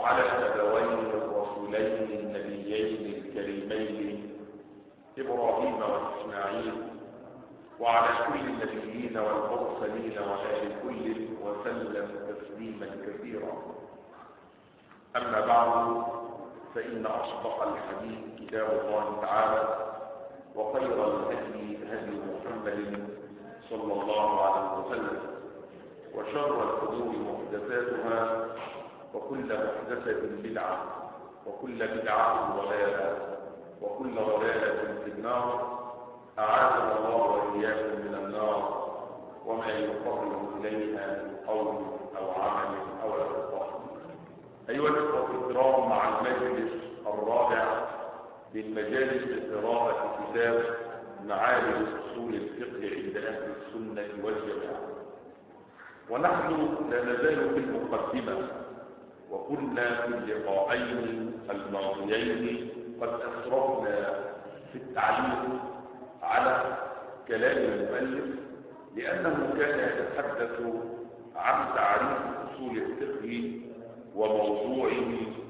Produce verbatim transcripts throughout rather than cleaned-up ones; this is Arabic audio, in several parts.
وعلى أبوين الرسولين النبيين الكريمين إبراهيم وإسماعيل وعلى كل النبيين والمرسلين وآل كل وسلم تسليما كثيرا. أما بعد، فإن أصدق الحديث كتاب الله تعالى، وخير الهدي هدي محمد صلى الله عليه وسلم، وشر الأمور محدثاتها، وكل محدثة بدعة، وكل بدعة ضلالة، وكل ضلالة في النار. أعاذنا الله وإياكم من النار وما يقرب إليها من قول أو عمل أو اعتقاد. أيها الأخوة الكرام، مع المجلس الرابع من مجالس قراءة كتاب معالم أصول الفقه عند أهل السنة والجماعة، ونحن لا نزال في المقدمة، وكنا في اللقاءين الماضيين قد أسرفنا في التعليق على كلام المؤلف، لأنه كان يتحدث عن تعريف أصول الفقه وموضوعه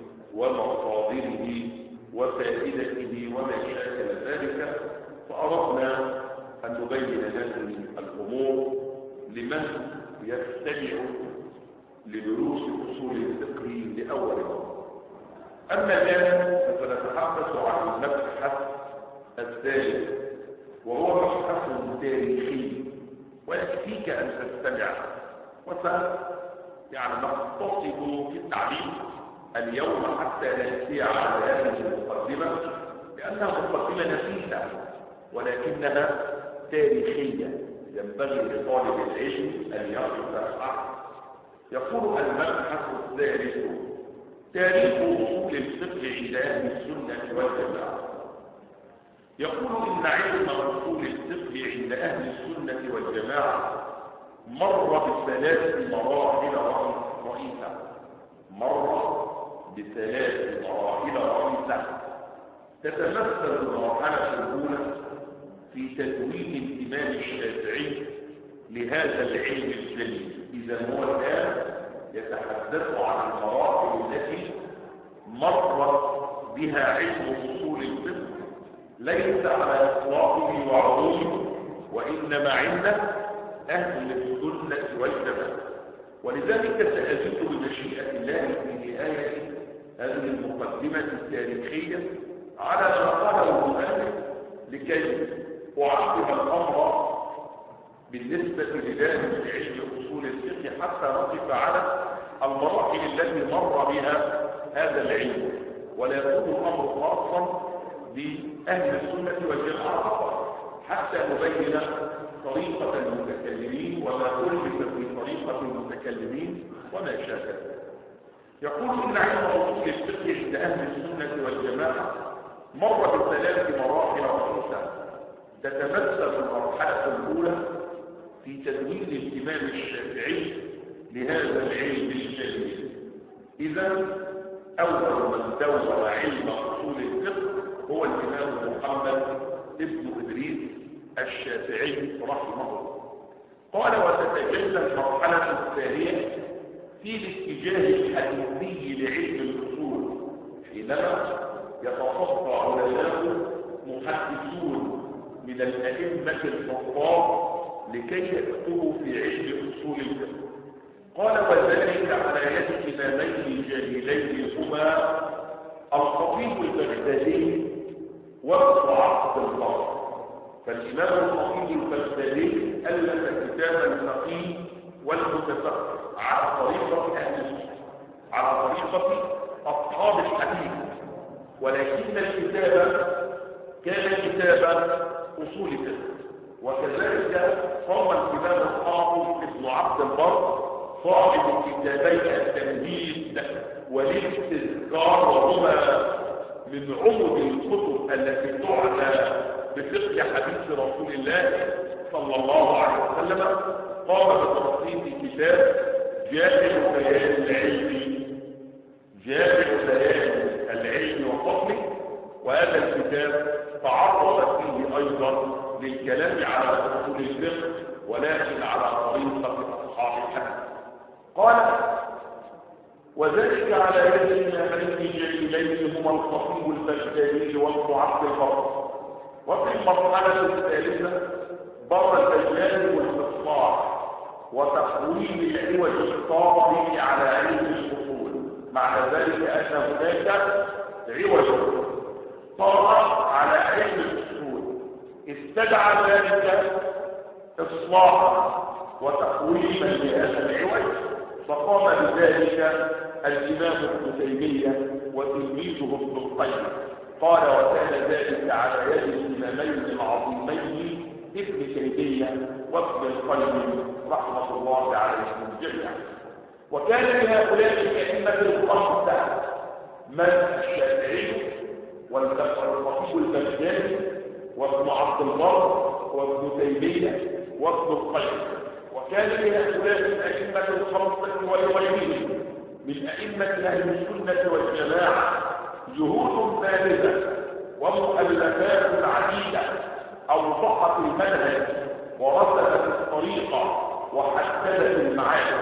ومصادره وفائدته وما شاكل ذلك، فأردنا أن نبين هذه الأمور لمن يستمع لدروس أصول الفقه لأول مرة. أما الآن فسنتحدث عن المبحث الثالث، وهو مبحث تاريخي، ويكفيك أن تستمع. وسن يعني نقتصد في التعليم اليوم حتى نأتي على هذه المقدمة، لأنها مقدمة نفيسة ولكنها تاريخية، ينبغي لطالب العلم أن يقف عنها. يقول المبحث الثالث: تاريخ أصول الفقه عند أهل السنة والجماعة. يقول إن علم أصول الفقه عند أهل السنة والجماعة مر بثلاث مراحل رئيسة مر بثلاث مراحل رئيسة تتمثل المرحلة الأولى في تدوين الإمام الشافعي لهذا العلم الجليل. إذا هو الآن يتحدث عن المراحل التي مر بها علم أصول الفقه، ليس على إطلاقه وعمومه، وإنما عند أهل السنة والجماعة. ولذلك سأزيد بمشيئة الله في نهاية هذه المقدمة التاريخية على ما قاله المؤلف، لكي أعقب الأمر بالنسبة لذلك علم أصول الفقه حتى نقف على المراحل التي مر بها هذا العلم، ولا يكون الأمر خاصا بأهل السنة والجماعة فقط، حتى نبين طريقة المتكلمين وما ألف في طريقة المتكلمين وما شابه. يقول إن علم أصول الفقه عند أهل السنة والجماعة مر بثلاث مراحل رئيسة تتمثل المرحلة الأولى في تدوين الإمام الشافعي لهذا العلم الجليل. إذا أول من دون علم أصول الفقه هو الإمام محمد ابن إدريس الشافعي رحمه الله. قال: وتتجلى المرحلة الثانية في الاتجاه الحديثي لعلم الأصول، حينما يتصفى علماء محدثون من الأئمة الحفاظ لكي يكتبوا في علم أصول الفقه. قال: وذلك على يد إمامين جليلين هما الخطيب البغدادي وابن عبد البر. فالإمام الخطيب البغدادي ألف كتابا الفقيه والمتفقه على طريقة أهل على طريقة أصحاب الحديث، ولكن الكتاب كان كتابا أصول الفقه. وكذلك صار الإمام الحافظ ابن عبد البر صاحب كتابي التمهيد والاستذكار، وهما من عمد الكتب التي تعنى بفقه حديث رسول الله صلى الله عليه وسلم. قام بتصنيف كتاب جامع بيان العلم جامع بيان العلم وفضله، وهذا الكتاب تعرض فيه أيضا للكلام على أصول الفقه ولكن على طريقة أصحاب الحديث. قال: وذلك على يد الإمامين الجليلين هما الخطيب البغدادي وابن عبد البر. وفي المرحلة الثالثة برز جانب الإصلاح وتقويم العوج الطاغي على علم الأصول، معنى ذلك أن هناك عوج طاغى على علم الأصول استدعى ذلك إصلاحا وتقويما لهذا العوج، فقام بذلك الإمام ابن تيمية وتلميذه ابن القيم. قال وكان ذلك على يد الإمامين العظيمين ابن تيمية وابن القيم رحمة الله عليهم جميعا. وكان لهؤلاء الأئمة الخمسة من الشافعي والخطيب البغدادي وابن عبد البر وابن تيمية وابن القيم. وكان لهؤلاء الأئمة الخمسة ولغيرهم من أئمة أهل السنة والجماعة جهود بالغة ومؤلفات عديدة أوضحت المنهج ورسمت الطريقة وحددت المعاني.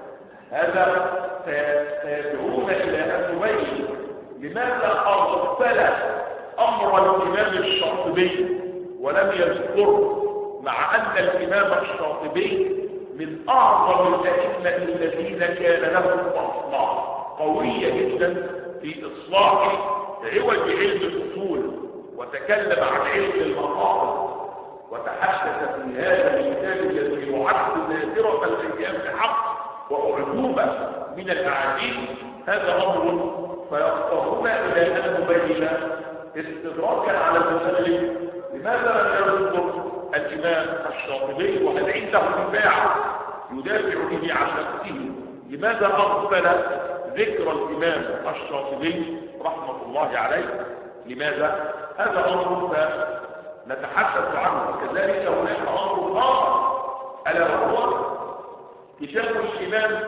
هذا سيدعون إلى أن نبين لماذا أغفل أمر الإمام الشاطبي ولم يذكر، مع أن الإمام الشاطبي من أعظم الأئمة الذين كان لهم بصمة قوية جدا في إصلاح عوج علم الأصول، وتكلم عن علم المقاصد وتحدث في هذا الكتاب الذي يعد نادرة الأيام بحق وأعجوبة من الأعاجيب. هذا أمر فيضطرنا إلى أن نبين استدراكا على المسلم لماذا لم يذكر الإمام الشاطبي وهل عنده دفاع يدافع به عن نفسه، لماذا أغفل ذكر الإمام الشاطبي رحمة الله عليه؟ لماذا؟ هذا أمر نتحدث عنه. وكذلك هناك أمر آخر ألا وهو كتاب الإمام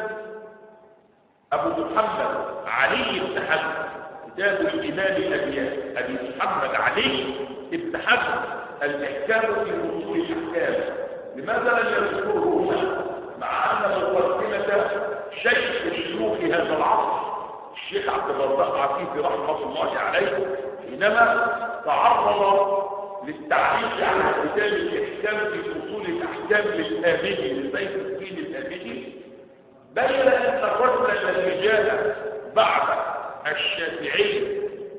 أبو محمد علي بن حزم، كتاب الإمام أبي محمد علي بن حزم الإحكام في أصول الأحكام. لماذا لم يذكره هنا مع أن مقدمة شيخ شيوخ هذا العصر الشيخ عبد الرزاق عفيفي رحمة الله عليه حينما تعرض للتعليق على كتاب الإحكام في أصول الأحكام للآبدي لسيف الدين الآبدي، بين أن الرجل الذي جاء بعد الشافعي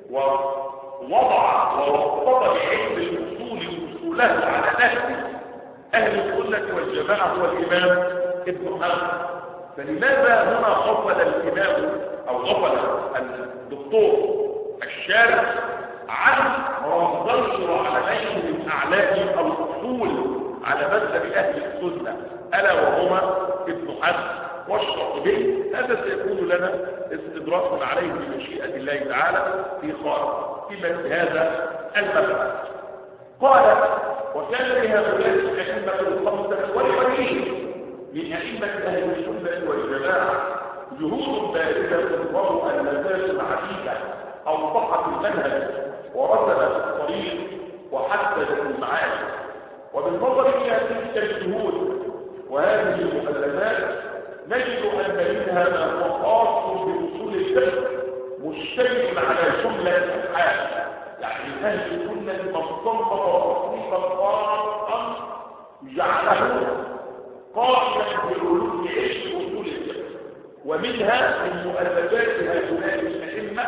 ووضع ووضب بعلم الأصول أصوله على نهج أهل السنة والجماعة هو الإمام ابن حزم. فلماذا هنا غفل الإمام أو غفل الدكتور الشارع عن منظر عليه من أعلام الأصول على مذهب أهل السنة ألا وهما ابن حزم والشاطبي؟ هذا سيكون لنا استدراك عليه بمشيئة الله تعالى في خاتمة هذا المبحث. قال وكان لهؤلاء الأئمة الخمسة والغيرهم من أئمة أهل السنة والجماعة جهود بالغة ومؤلفات عديدة أوضحت المنهج ورسمت الطريق وحددت المعاني. وبالنظر إلى تلك الجهود وهذه المؤلفات نجد أن منها ما هو خاص بأصول الفقه مشتمل على جملة أفعال، يعني أهل السنة من صنف تصنيفا خاصا جعله قائما بعلوم علم أصول الفقه. ومنها من مؤلفات هؤلاء الأئمة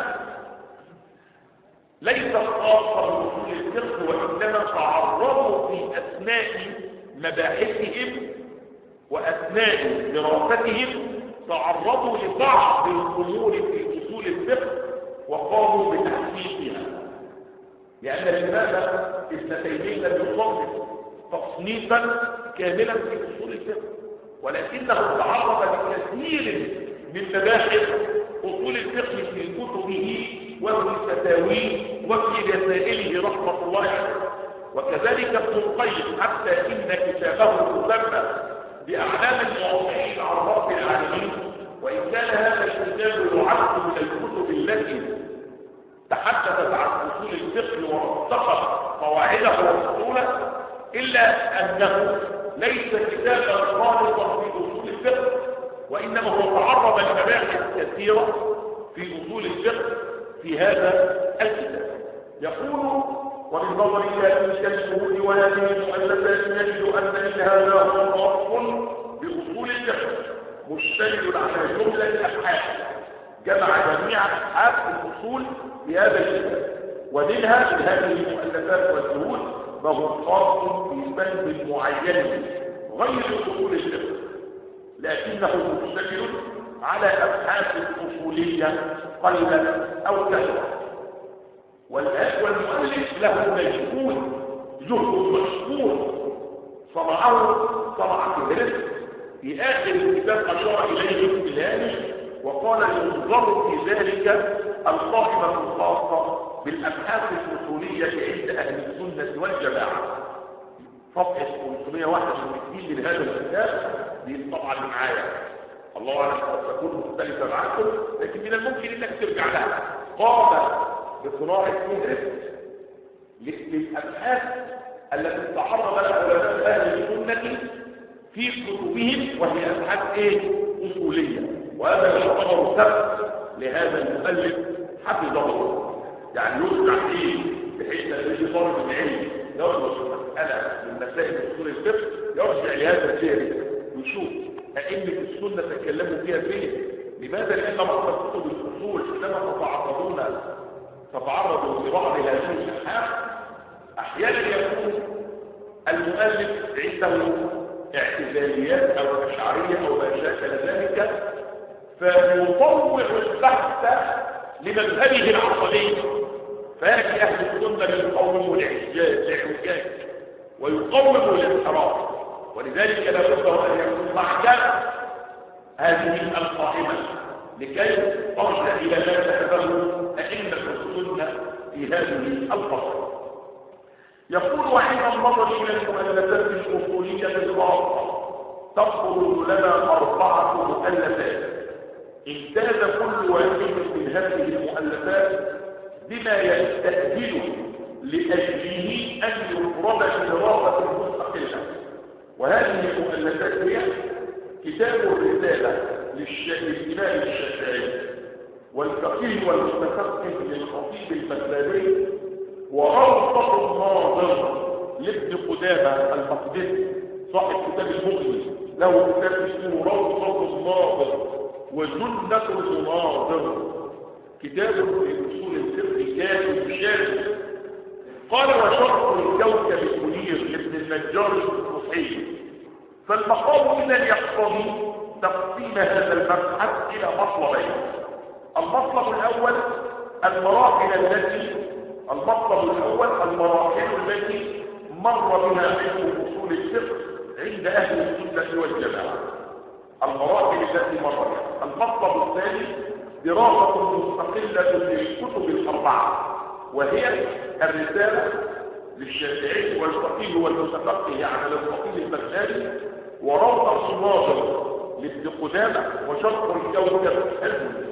ليست خاصة بأصول الفقه، وإنما تعرضوا في أثناء مباحثهم وأثناء دراستهم تعرضوا لبعض الأمور في أصول الفقه وقاموا بتحقيقها. لأن الإمام ابن تيمية لم يصنف تصنيفا كاملا في أصول الفقه، ولكنه تعرض لكثير من مباحث أصول الفقه في كتبه وفي فتاويه وفي رسائله رحمة الله عليه. وكذلك ابن القيم حتى إن كتابه مسمى بأعلام المواضعين عن رب العالمين، وإن كان هذا الكتاب يعد من الكتب التي تحدثت عن أصول الفقه وارتقت قواعده وأصوله، إلا أنه ليس كتابا خالصا في أصول الفقه، وإنما هو تعرض لمباحث كثيرة في أصول الفقه في هذا الكتاب. يقول: وبالنظر إلى تلك الشهود وهذه المؤلفات نجد أن هذا هو أصل بأصول الفقه مشتمل على جملة أبحاث جمع جميع أبحاث الأصول في هذا الكتاب، ومنها من هذه المؤلفات والشهود ما هو خاص في بند معين غير أصول الفقه، لكنه مشتمل على أبحاث أصولية قليلة أو كثيرة. والمؤلف له مجهود جهد مشكور صنعه صنع فهرس في آخر الكتاب أشار إليه بالهامش وقال: ينظر في ذلك القائمة الخاصة بالأبحاث الأصولية عند أهل السنة والجماعة. صفحة خمسمائة وواحد وستين من هذا الكتاب دي طبعا معايا، الله أعلم قد تكون مختلفة معكم، لكن من الممكن أنك ترجع لها. قام بصناعة فهرس للأبحاث التي تعرض لها علماء أهل السنة في كتبهم، وهي أبحاث إيه؟ أصولية. وهذا يعتبر سبب لهذا المؤلف حفظه الله، يعني يرجع فيه بحيث أن يجي طالب العلم يدرس مسألة من مسائل أصول الفقه يرجع لهذا الشيء ويشوف أئمة السنة تكلموا فيها فين. لماذا؟ لأن بعض كتب الأصول حينما تتعرضون تتعرضوا لبعض هذه الأبحاث أحيانا يكون المؤلف عنده اعتزاليات أو أشعرية أو ما شاكل ذلك، فيطوع البحث لمذهبه العصبي، فيأتي أهل السنة يقوموا الاعوجاج ويقوموا الانحراف. ولذلك لا بد أن يكون معك هذه القائمة لكي ترجع إلى ما ذهبه أئمة السنة في هذه الفصل. يقول: وحين النظر إلى المؤلفات الأصولية الخاصة تخرج لنا أربعة مؤلفات امتاز كل واحد من هذه المؤلفات بما يستأهل لأجله أن يفرد دراسة مستقلة. وهذه المؤلفات هي كتاب الرسالة للإمام الشافعي، والفقيه والمتفقه للخطيب البغدادي، وروضة الناظر لابن قدامة المقدسي صاحب كتاب المغني، له كتاب اسمه روضة الناظر وجنة المناظر، كتاب في اصول الفقه كامل شامل. قال: وشرح الكوكب المنير لابن النجار الصحيح. فالمقام اذا يقتضي تقسيم هذا المبحث الى مطلبين. المطلب الاول المراحل التي المطلب الاول المراحل التي مر بها علم اصول الفقه عند اهل السنه والجماعه، المراحل التي مر بها. المطلب الثاني دراسه مستقله للكتب الاربعه، وهي الرساله للشافعي والفقيه والمتفقه يعني للفقيه البغدادي، وروضة الناظر لابن قدامة، وشرح الكوكب المنير.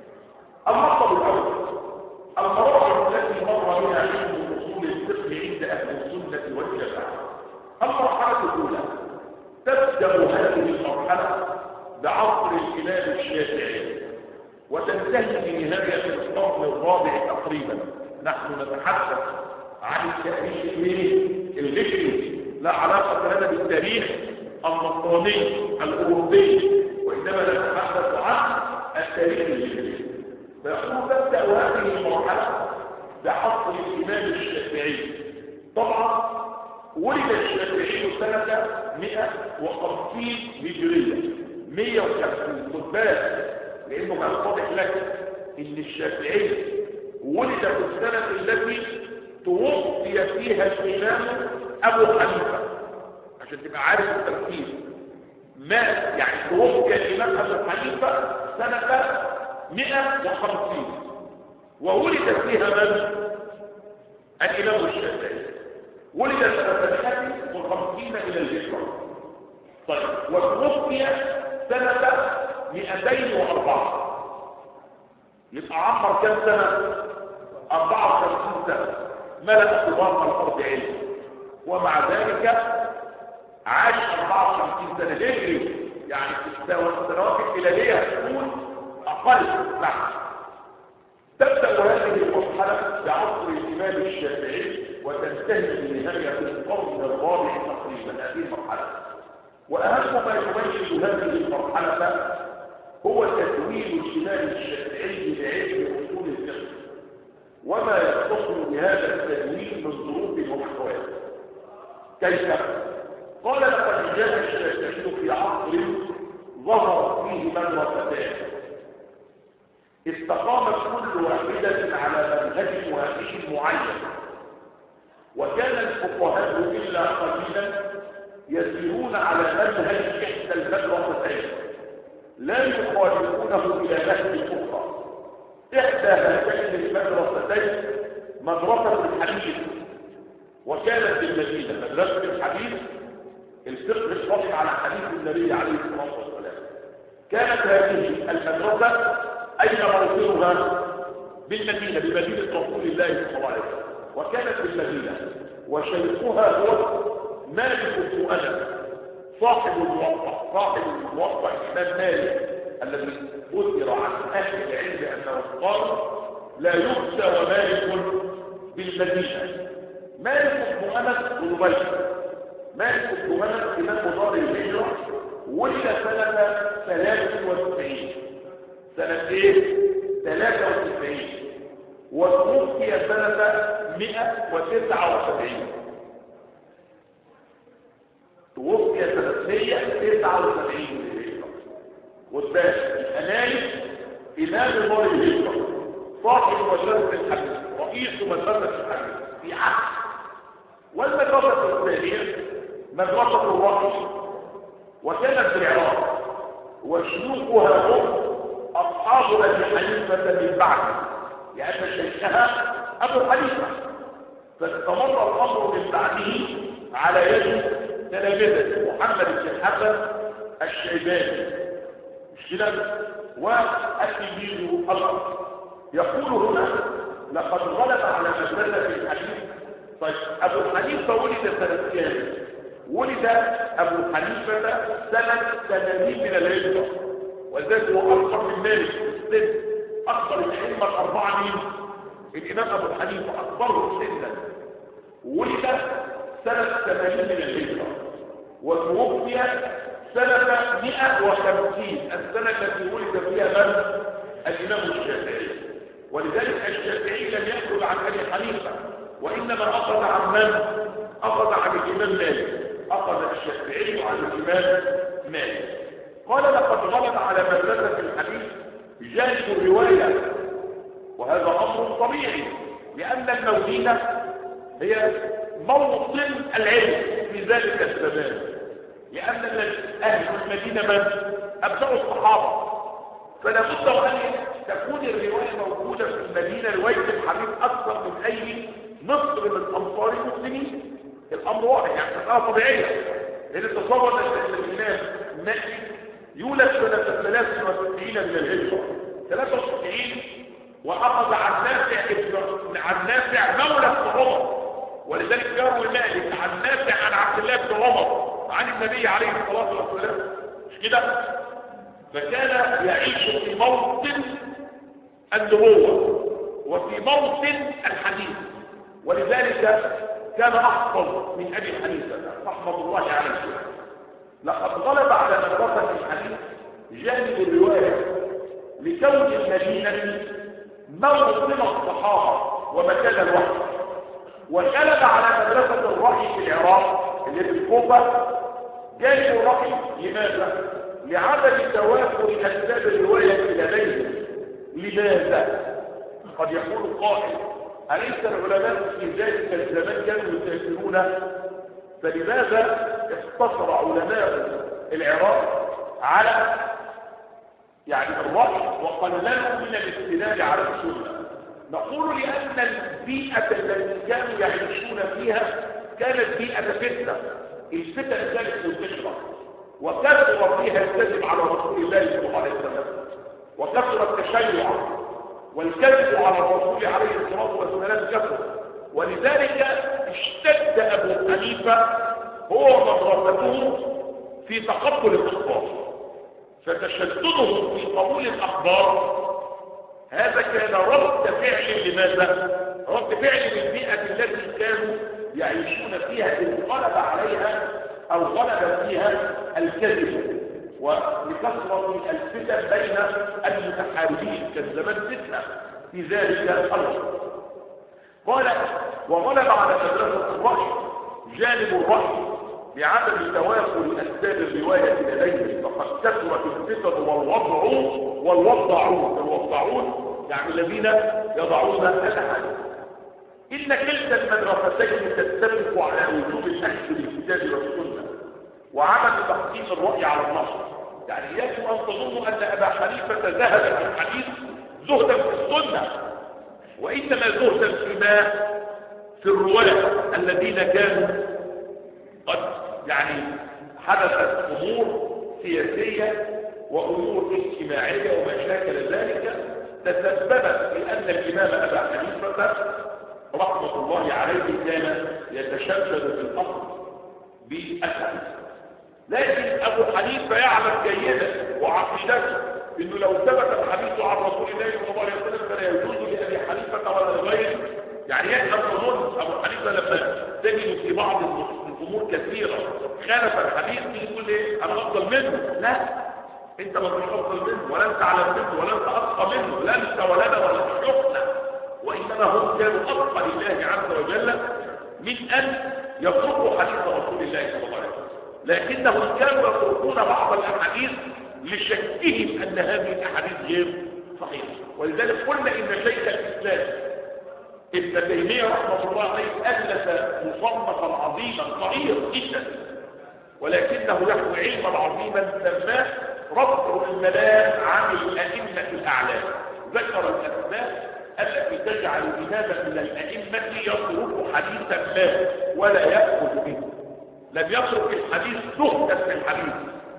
المطلب الاول المراحل التي مر بها علم اصول الفقه عند اهل السنه والجماعه. المرحله الاولى تبدا هذه المرحله بعصر الامام الشافعي وتنتهي بنهايه القرن الرابع تقريبا. نحن نتحدث عن التاريخ الهجري، لا علاقه لنا بالتاريخ النصراني الاوروبي، وانما نتحدث عن التاريخ الهجري. فيقول: تبدا هذه المرحله بعصر الامام الشافعي. طبعا ولد الشافعي سنه مئة وخمسين هجريه، مئة وخمسين. خد بالك لانه كان واضح لك ان الشافعي ولد في السنه التي توفي فيها الامام ابو حنيفه، عشان تبقى عارف الترتيب. مات يعني توفي الامام ابو حنيفه سنه مئة وخمسين، وولد فيها من؟ الإمام الشافعي. ولد سنة ثلاثة وخمسين إلى الهجرة. طيب، وتوفي سنة مئتين وأربعة، يبقى عمر كم سنة؟ أربعة وخمسين سنة، ملأ طباق الأرض علم، ومع ذلك عاش أربعة وخمسين سنة هجري، يعني في السنوات الهلالية تكون تنقلب. نعم. تبدأ هذه المرحلة بعصر الإمام الشافعي وتنتهي بنهاية القرن الرابع تقريبا هذه المرحلة. وأهم ما يميز هذه المرحلة هو تدوين الإمام الشافعي لعلم أصول الفقه وما يتصل بهذا التدوين من ظروف وأحوال. كيف؟ قال لقد جاء الشافعي في عصر ظهر فيه مدرستان استقامت كل واحدة على منهج واحد معين، وكان الفقهاء إلا قليلا يسيرون على منهج إحدى المدرستين لا يخالفونه إلى نهج الأخرى. إحدى هاتين المدرستين مدرسة الحديث، وكانت بالمدينة مدرسة الحديث الفقه الصحيح على حديث النبي عليه الصلاة والسلام. كانت هذه المدرسة أين موطنها؟ بالمدينة، بمدينة رسول الله صلى الله عليه وسلم، وكانت بالمدينة، وشيخها هو مالك بن أنس صاحب الموطأ. صاحب الموطأ الإمام مالك الذي أثر عن أهل العلم أنه قال لا يفتى ومالك بالمدينة. مالك بن أنس بن بيت مالك بن أنس إمام دار الهجرة ولد سنة ثلاثة وتسعين سنة ايه؟ ثلاثة وتسعين وتوفي سنة مئة وتسعة وسبعين توفي سنة مئة وتسعة وسبعين والباش الأنالي إمام دار الهجرة صاحب مدرسة الحديث رئيس مدرسة الحديث في عهد. والمدرسة الثانية مدرسة الرأي وكانت في العراق، وشيوخها هم أصحاب أبي حنيفة من بعده، لأن شيخها أبو حنيفة، فاستمر الأمر من بعده على يد تلامذة محمد بن الحسن الشيباني مش كده؟ والتلميذ الأصغر. يقول هنا لقد غلب على مدرسة الحديث. طيب أبو حنيفة ولد سنة كام؟ ولد أبو حنيفة سنة ثمانين من الهجرة، وذلك هو أكثر من مالك في السن. أكثر الأئمة الأربعة مين؟ الإمام أبو حنيفة أكبره سنا. ولد سنة ثمانين من الهجرة وتوفي سنة مئة وخمسين، السنة التي ولد فيها من؟ الإمام الشافعي. ولذلك الشافعي لم يخرج عن أبي حنيفة، وإنما أخذ عن من؟ أخذ عن الإمام مالك. أخذ الشافعي عن الإمام مالك. قال لقد غلب على مدرسة الحديث جانب الرواية، وهذا أمر طبيعي لأن المدينة هي موطن العلم في ذلك الزمان، لأن أهل المدينة من؟ أبناء الصحابة، فلا بد أن تكون الرواية موجودة في المدينة رواية الحديث أكثر من أي مصر من أمصار المسلمين. الأمر واضح، يعني مسألة طبيعية. لأن تصور أن الإمام مالك يولد سنة ثلاثة وتسعين من الهجرة ثلاثة وتسعين، وأخذ عن نافع عن نافع مولى بن عمر، ولذلك يروي مالك عن نافع عن عبد الله بن عمر عن النبي عليه الصلاة والسلام مش كده؟ فكان يعيش في موطن النبوة وفي موطن الحديث، ولذلك كان أحفظ من أبي حنيفة رحمة الله عليه. لقد غلب على مدرسة الحديث جانب الرواية لكون المدينة موطن الصحابة ومكان الوحي، وغلب على مدرسة الرأي في العراق اللي في الكوفة جانب الرأي. لماذا؟ لعدم توافر أسباب الرواية لديهم. لماذا؟ قد يقول قائل أليس العلماء في ذلك الزمان كانوا يسافرون؟ فلماذا اقتصر علماء العراق على يعني الرأي وقللوا من الاستدلال على السنة؟ نقول لأن البيئة التي كانوا يعيشون فيها كانت بيئة فتنة. الفتن كانت منتشرة وكثر فيها الكذب على رسول الله صلى الله عليه وسلم، وكثر التشيع والكذب على الرسول عليه الصلاة والسلام كثر. ولذلك اشتد أبو حنيفة هو ومدرسته في تقبل الأخبار، فتشددهم في قبول الأخبار هذا كان رد فعل لماذا؟ رد فعل للبيئة التي كانوا يعيشون فيها إذ غلب عليها أو غلب فيها الكذب ولكثرة الفتن بين المتحاربين. كان زمان فتنة في ذلك الأمر. قال وغلب على مدرسة الرأي جانب الرأي بعدم توافر أسباب الرواية لديه، فقد كثرت الفتن والوضع والوضعون الوضعون يعني الذين يضعون الأحاديث. إن كلتا المدرستين تتفق على وجوب الأخذ بالكتاب والسنة وعدم تقديم الرأي على النص. يعني يجب أن تظنوا أن أبا حنيفة ذهب في الحديث زهدا في السنة، وإنما زهدا فيما في الرواة الذين كانوا قد يعني حدثت أمور سياسية وأمور اجتماعية ومشاكل ذلك تسببت في أن الإمام أبا حنيفة رحمة الله عليه كان يتشدد في الأمر بالحديث. لكن أبو حنيفة يعلم جيدا وعقيدته إنه لو ثبت الحديث عن رسول الله صلى الله عليه وسلم فلا يجوز لأبي حنيفة ولا لغيره. يعني يجب تظن أبو حنيفة لما تجد في بعض الأمور كثيرة خالف الحديث يقول إيه أنا أفضل منه. لا، أنت ما تكونش أفضل منه ولا أنت أعلم منه ولا أنت أتقى منه، لا أنت ولا أنا ولا شفنا، وإنما هم كانوا أتقى لله عز وجل من أن يتركوا حديث رسول الله صلى الله عليه وسلم، لكنهم كانوا يتركون بعض الأحاديث لشكهم أن هذه الأحاديث غير صحيحة. ولذلك قلنا إن شيخ الإسلام ابن تيمية رحمه الله عليه ألف مصنفا عظيما صغير جدا ولكنه له علما عظيما سماه رفع الملام عن الأئمة الأعلام. ذكر الأسماء التي تجعل إماما من الأئمة يترك حديثا ما ولا يأخذ منه. لم يترك الحديث زهدا في الحديث،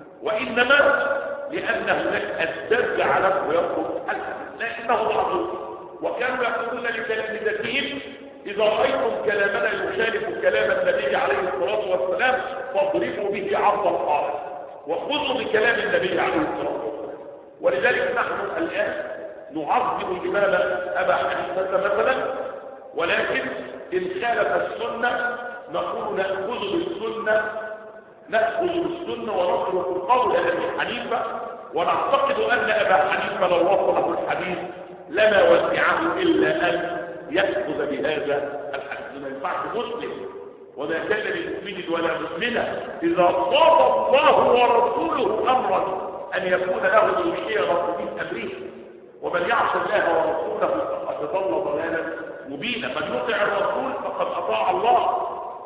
وإنما لأن هناك أسباب جعله يترك الحديث، لكنه معذور. وكانوا يقولون لتلامذتهم إذا رأيتم كلامنا يخالف كلام النبي عليه الصلاة والسلام فاضربوا به عرض الحائط وخذوا بكلام النبي عليه الصلاة والسلام. ولذلك نحن الآن نعظم الإمام أبا حنيفة مثلا، ولكن إن خالف السنة نقول نأخذ بالسنة نأخذ بالسنة ونترك قول أبي حنيفة، ونعتقد أن أبا حنيفة لو وصله الحديث لما وسعه إلا أن يأخذ بهذا الحديث. ما ينفعش مسلم وما كان لمؤمن ولا مسلمة إذا قضى الله ورسوله أمرا أن يكون له الخيرة من أمره، ومن يعص الله ورسوله فقد ضل ضلالا مبينا. من يطع الرسول فقد أطاع الله،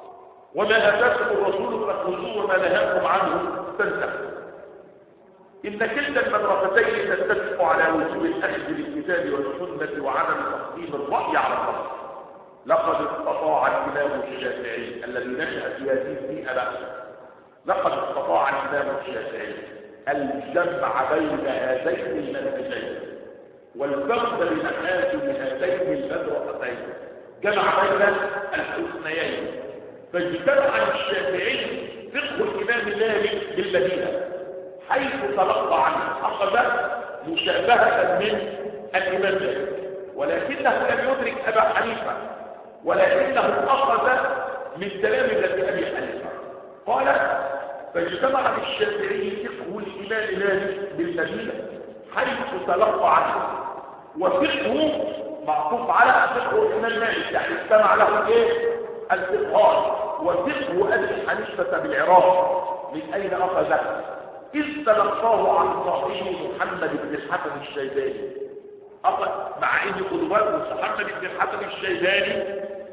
وما أتاكم الرسول فخذوه وما نهاكم عنه فانتهوا. إن كلتا المدرستين تتفق على وجوب الأخذ بالكتاب والسنة وعدم تقديم الرأي على النص. لقد استطاع الإمام الشافعي الذي نشأ في هذه البيئة لقد استطاع الإمام الشافعي الجمع بين هذين المنهجين والفرد بمحاسن هاتين المدرستين، جمع بين الحسنيين. فاجتمع الشافعي فقه الإمام مالك بالمدينة حيث تلقى عنه أخذ مشابهة من الإمام مالك، ولكنه لم يدرك أبا حنيفة، ولكنه أخذ من تلامذة أبي حنيفة. قال فاجتمع الشافعي فقه الإمام مالك بالمدينة حيث تلقى عنه، وفقه معطوف على فقه الإمام مالك، يعني استمع له ايه الفقهان. وفقه أبي حنيفة بالعراق من أين أخذه؟ إذ تلقاه عن صاحبه محمد بن الحسن الشيباني. أخذ مع أن قدوته محمد بن الحسن الشيباني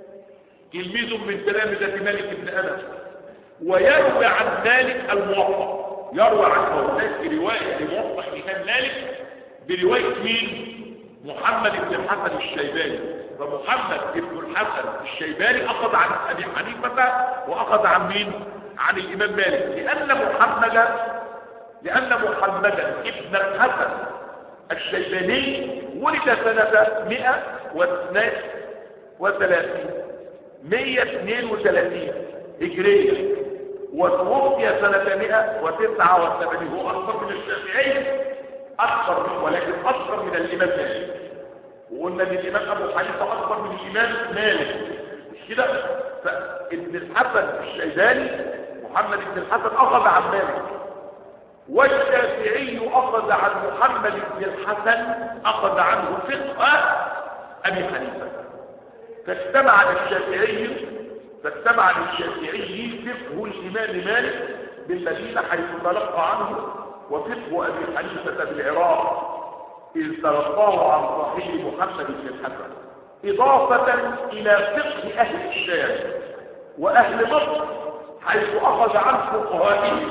تلميذ من تلامذة مالك بن أنس، ويروي عن مالك الموطأ، يروي عن هناك رواية لموطأ الإمام مالك برواية مين؟ محمد بن الحسن الشيباني. فمحمد بن الحسن الشيباني أخذ عن أبي حنيفة وأخذ عن مين؟ عن الإمام مالك، لأن محمد لأن محمدا ابن الحسن الشيباني ولد سنة مئة واثنين وثلاثين مئة واثنين وثلاثين هجرية، وتوفي سنة مئة وتسعة وثمانين. هو أكثر من الشافعي أكثر من ولكن أكثر من الإمام مالك. وقلنا ان الامام ابو حنيفه اكبر من الامام مالك، مش كده؟ فابن الحسن الشيباني محمد بن الحسن اخذ عن مالك، والشافعي اخذ عن محمد بن الحسن اخذ عنه فقه ابي حنيفه. فاجتمع الشافعي فاجتمع للشافعي فقه الامام مالك بالمدينه حيث تلقى عنه، وفقه ابي حنيفه بالعراق إذ تلقاه عن صحيح محمد بن الحسن، إضافة إلى فقه أهل الشام وأهل مصر حيث أخذ عن فقهائهم،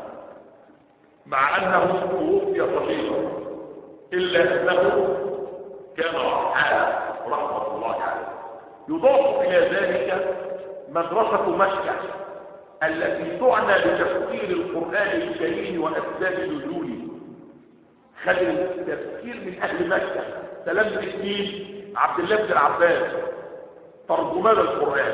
مع أنه توفي صغيرا إلا أنه كان رحالا رحمة الله عليه. يضاف إلى ذلك مدرسة مكة التي تعنى بتفسير القرآن الكريم وأسباب نزوله. خد التفسير من أهل مكة، تلمذة مين؟ عبد الله بن العباس ترجمان القرآن،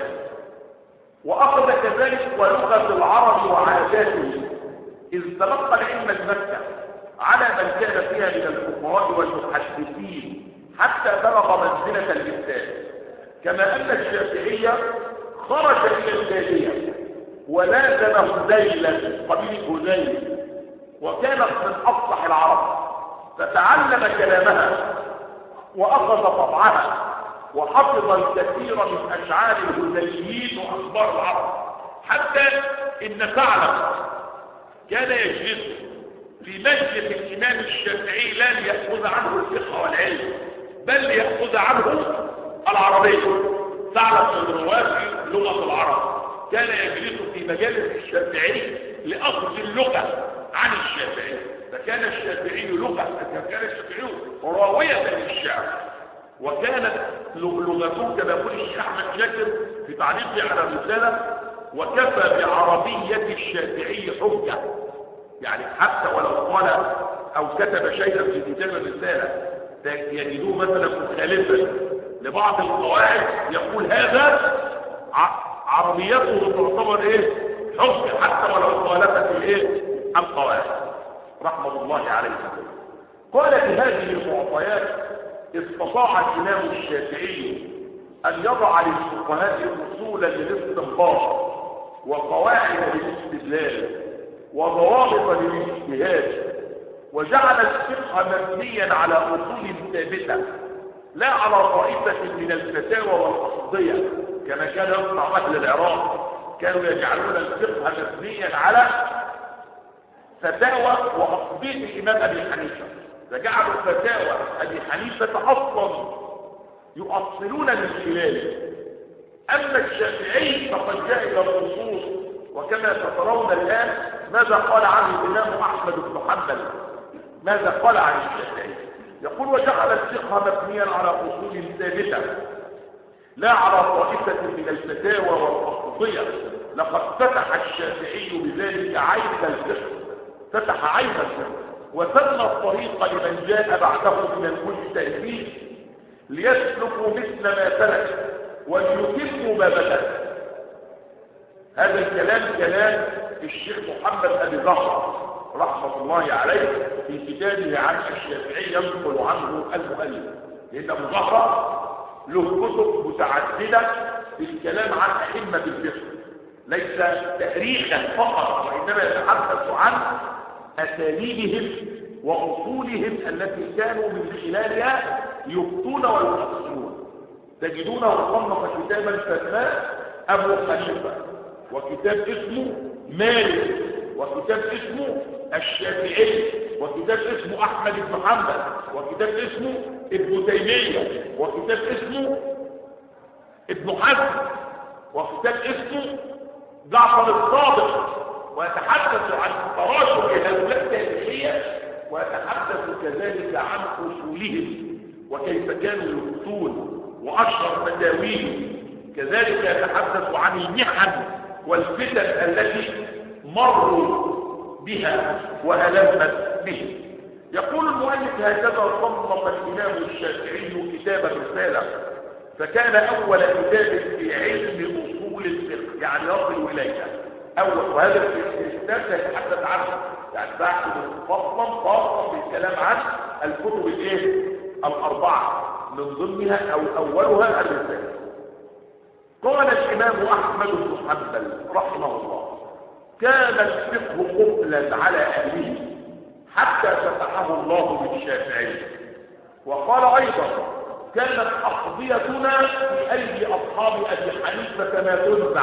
وأخذ كذلك ولغة العرب وعاداته، إذ تلقى العلم المكة على من كان فيها من الفقهاء والمحدثين حتى بلغ منزلة الإفتاء. كما أن الشافعية خرج إلى البادية ولازم هذيلا قبيل هذيل، وكانت من أفصح العرب، فتعلم كلامها وأخذ طبعها وحفظ الكثير من أشعار الهذيليين وأخبار العرب، حتى إن ثعلب كان يجلس في مجلس الإمام الشافعي لا ليأخذ عنه الفقه والعلم بل ليأخذ عنه العربية. ثعلب من رواه لغة العرب كان يجلس في مجالس الشافعي لأخذ اللغة عن الشافعي، فكان الشافعي لغة كان الشافعي راوية للشعر، وكانت لغته كما يقول الشيخ أحمد شاكر في تعليقه على الرسالة: وكفى بعربية الشافعي حجة. يعني حتى ولو قال أو كتب شيئا في كتاب الرسالة يجدوه مثلا مخالفا لبعض القواعد، يقول هذا عربيته تعتبر ايه؟ حجة حتى ولو خالفت الايه؟ القواعد رحمة الله عليه. قال في هذه المعطيات استطاع الإمام الشافعي أن يضع للفقهاء أصولا للاستنباط وقواعد للاستدلال وضوابط للاجتهاد، وجعل الفقه مبنيا على أصول ثابتة لا على طائفة من الفتاوى والأقضية كما كان يصنع أهل العراق. كانوا يجعلون الفقه مبنيا على فتاوى وأقضية الإمام أبي حنيفة، فجعلوا فتاوى أبي حنيفة أصلا يؤصلون من خلاله. أما الشافعي فقد جاء إلى الأصول، وكما ترون الآن ماذا قال عنه الإمام أحمد بن حنبل، ماذا قال عن الشافعي؟ يقول: وجعل الفقه مبنيا على أصول ثابتة لا على طائفة من الفتاوى والأقضية. لقد فتح الشافعي بذلك عين الفقه، فتح عين الفقه وسن الطريق لمن جاء بعده من المجتهدين ليسلكوا مثل ما سلك وليتموا ما بدأ. هذا الكلام كلام الشيخ محمد أبي زهرة رحمة الله عليه في كتابه عن الشافعي ينقل عنه المؤلف، لأن أبو زهرة له كتب متعددة في الكلام عن أئمة الفقه، ليس تاريخا فقط، وإنما يتحدث عن أساليبهم وأصولهم التي كانوا من خلالها يفتون ويفصلون. تجدونه صنف كتابا سماه أبو حنيفة، وكتاب اسمه مالك، وكتاب اسمه الشافعي، وكتاب اسمه أحمد بن حنبل، وكتاب اسمه ابن تيمية، وكتاب اسمه ابن حزم، وكتاب اسمه جعفر الصادق، ويتحدث عن تراجع هؤلاء التاريخية، ويتحدث كذلك عن أصولهم وكيف كانوا يفتون وأشهر فتاويهم. كذلك يتحدث عن المحن والفتن التي مروا بها وألمت به. يقول المؤلف: هكذا صنف الإمام الشافعي كتاب الرسالة، فكان أول كتاب في علم أصول الفقه، يعني يصل إليها أول، وهذا الكتاب سيتحدث عنه، يعني بعد فصلا خاصا بالكلام عن الكتب الايه؟ الأربعة من ضمنها أو أولها الرسالة. قال الإمام أحمد بن حنبل رحمه الله: كان الفقه قفلا على أهله حتى فتحه الله بالشافعي. وقال أيضا: كانت أقضيتنا في أيدي أصحاب أبي حنيفة كما تنزع.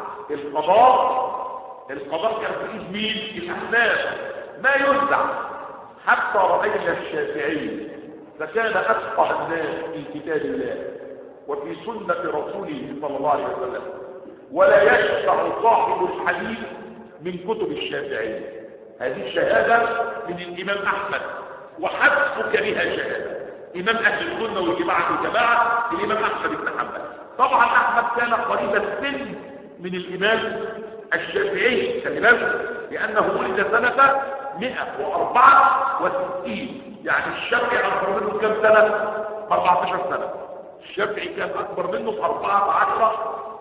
القضاء القضاء كان في إيد مين؟ الأحناف، ما ينزع. حتى رأينا الشافعي فكان أفقه الناس في كتاب الله وفي سنة رسوله صلى الله عليه وسلم، ولا يشفع صاحب الحديث من كتب الشافعي. هذه شهادة من الإمام أحمد، وحسبك بها شهادة. إمام أهل السنة والجماعة والجماعة الإمام أحمد بن حنبل. طبعا أحمد كان قريب السن من الإمام الشافعي، لأنه ولد سنة مئة وأربعة وستين، يعني الشافعي أكبر منه كم سنة؟ أربعة عشر سنة. الشافعي كان أكبر منه ب أربعة عشر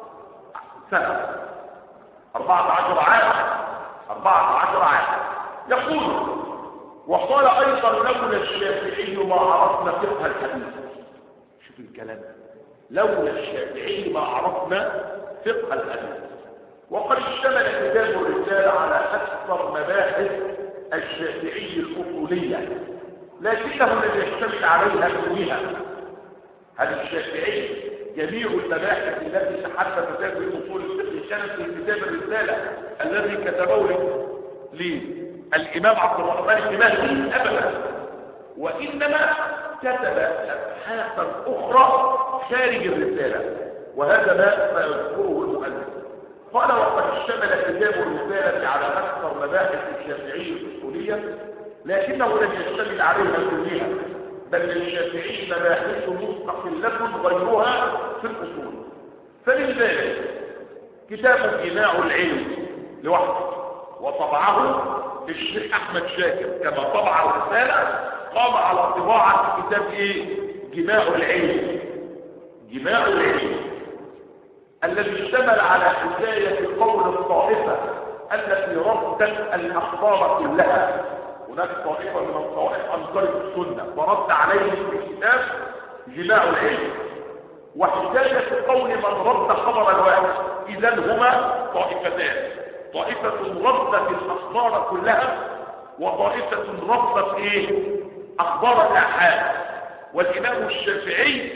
سنة، أربعة عشر عام، أربعة عشر عام. يقول: وقال أيضا: لولا الشافعي ما عرفنا فقه الحديث. شوف الكلام، لولا الشافعي ما عرفنا فقه الحديث. وقد اشتمل كتاب الرسالة على أكثر مباحث الشافعي الأصولية، لكنه لم يشتمل عليها كلها. هل الشافعي جميع المباحث التي تحدث فيها في اصول الفقه كانت في كتاب الرسالة الذي كتبه للإمام عبد الرحمن بن مهدي؟ أبدا، وإنما كتب أبحاثا أخرى خارج الرسالة، وهذا ما يذكره المؤلف. قال: وقد اشتمل كتاب الرسالة على أكثر مباحث الشافعي الأصولية، لكنه لم يشتمل عليها كلها، بل للشافعي مباحث مستقلة غيرها في الأصول. فمن ذلك كتاب جماع العلم لوحده، وطبعه الشيخ أحمد شاكر كما طبع الرسالة، قام على طباعة كتاب إيه؟ جماع العلم. جماع العلم الذي اشتمل على حكاية قول الطائفة التي ردت الأخبار كلها. هناك طائفة من الطوائف أنكرت السنة ورد عليهم في كتاب جماع العلم، وحكاية قول من رد خبر الواحد. إذا هما طائفتان: طائفة ردت الأخبار كلها، وطائفة ردت إيه؟ أخبار الآحاد. والإمام الشافعي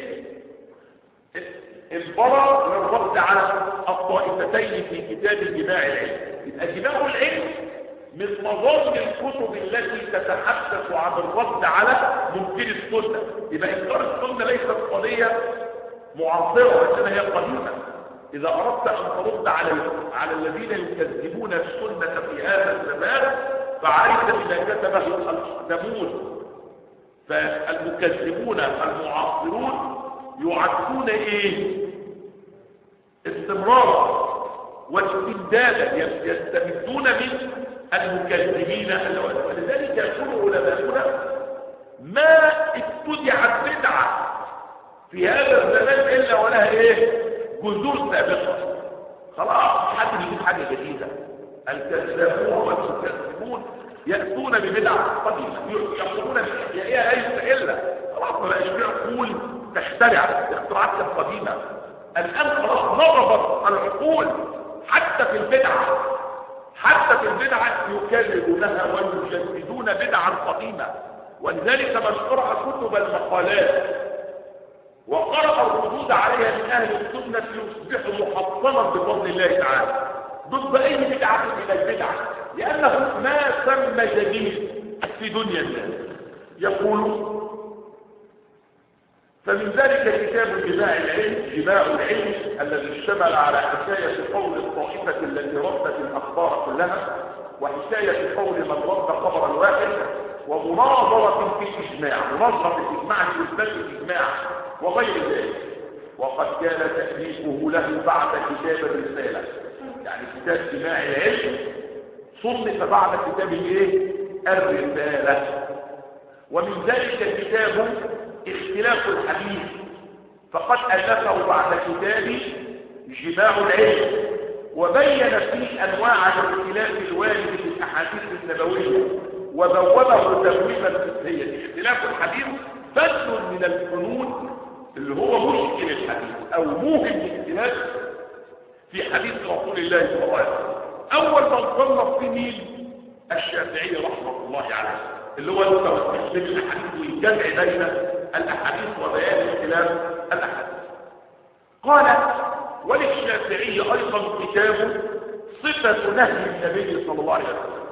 انبرى من الرد على الطائفتين في كتاب جماع العلم. يبقى جماع العلم من مظاهر الكتب التي تتحدث عن الرد على منكر السنة. يبقى إنكار السنة ليست قضية معاصرة، وإنما هي قديمة. إذا أردت أن ترد على على الذين يكذبون السنة في هذا الزمان فعليك بما كتبه الأقدمون. فالمكذبون المعاصرون يعدون إيه؟ استمرارا واستمدادا، يستمدون من المكذبين. ولذلك يقول علماؤنا: ما ابتدعت بدعة في هذا الزمان إلا ولها إيه؟ جذور سابقة. خلاص حد يجيب حاجة جديدة. الكذابون والمكذبون يأتون ببدعة قديمة، يقولون بإحيائها ليس إلا خلاص ما بقاش فيه عقول تخترع اختراعات قديمة. الآن خلاص نضبط العقول حتى في البدعة، حتى في البدعة يكررونها ويجددون بدعا قديمة. ولذلك من قرأ كتب المقالات وقرأ الردود عليها من أهل السنة يصبح محصنا بفضل الله تعالى ضد أي بدعة من البدع، لأنه ما سمى جديد في دنيا الناس. يقول: فمن ذلك كتاب جماع العلم جماع العلم الذي اشتمل على حكاية قول الطائفة التي ردت الأخبار كلها، وحكاية قول من رد خبر الواحد، ومناظرة في الإجماع، مناظرة في الإجماع في إثبات الإجماع وغير ذلك. وقد كان تأليفه له بعد كتاب الرسالة، يعني كتاب جماع العلم صنف بعد كتاب الايه؟ الرسالة. ومن ذلك كتاب اختلاف الحديث، فقد ألفه بعد كتاب جماع العلم، وبين فيه أنواع الاختلاف الوارد في الأحاديث النبوية، وبوبه تبويبا فقهيا. اختلاف الحديث فن من الفنون اللي هو مشكل الحديث او موهم الاختلاف في حديث رسول الله صلى الله عليه وسلم. اول من صنف في مين؟ الشافعي رحمه الله عليه، اللي هو تخريج الاحاديث والجمع بين الاحاديث وبيان اختلاف الاحاديث. قال: وللشافعي ايضا كتاب صفه نهي النبي صلى الله عليه وسلم،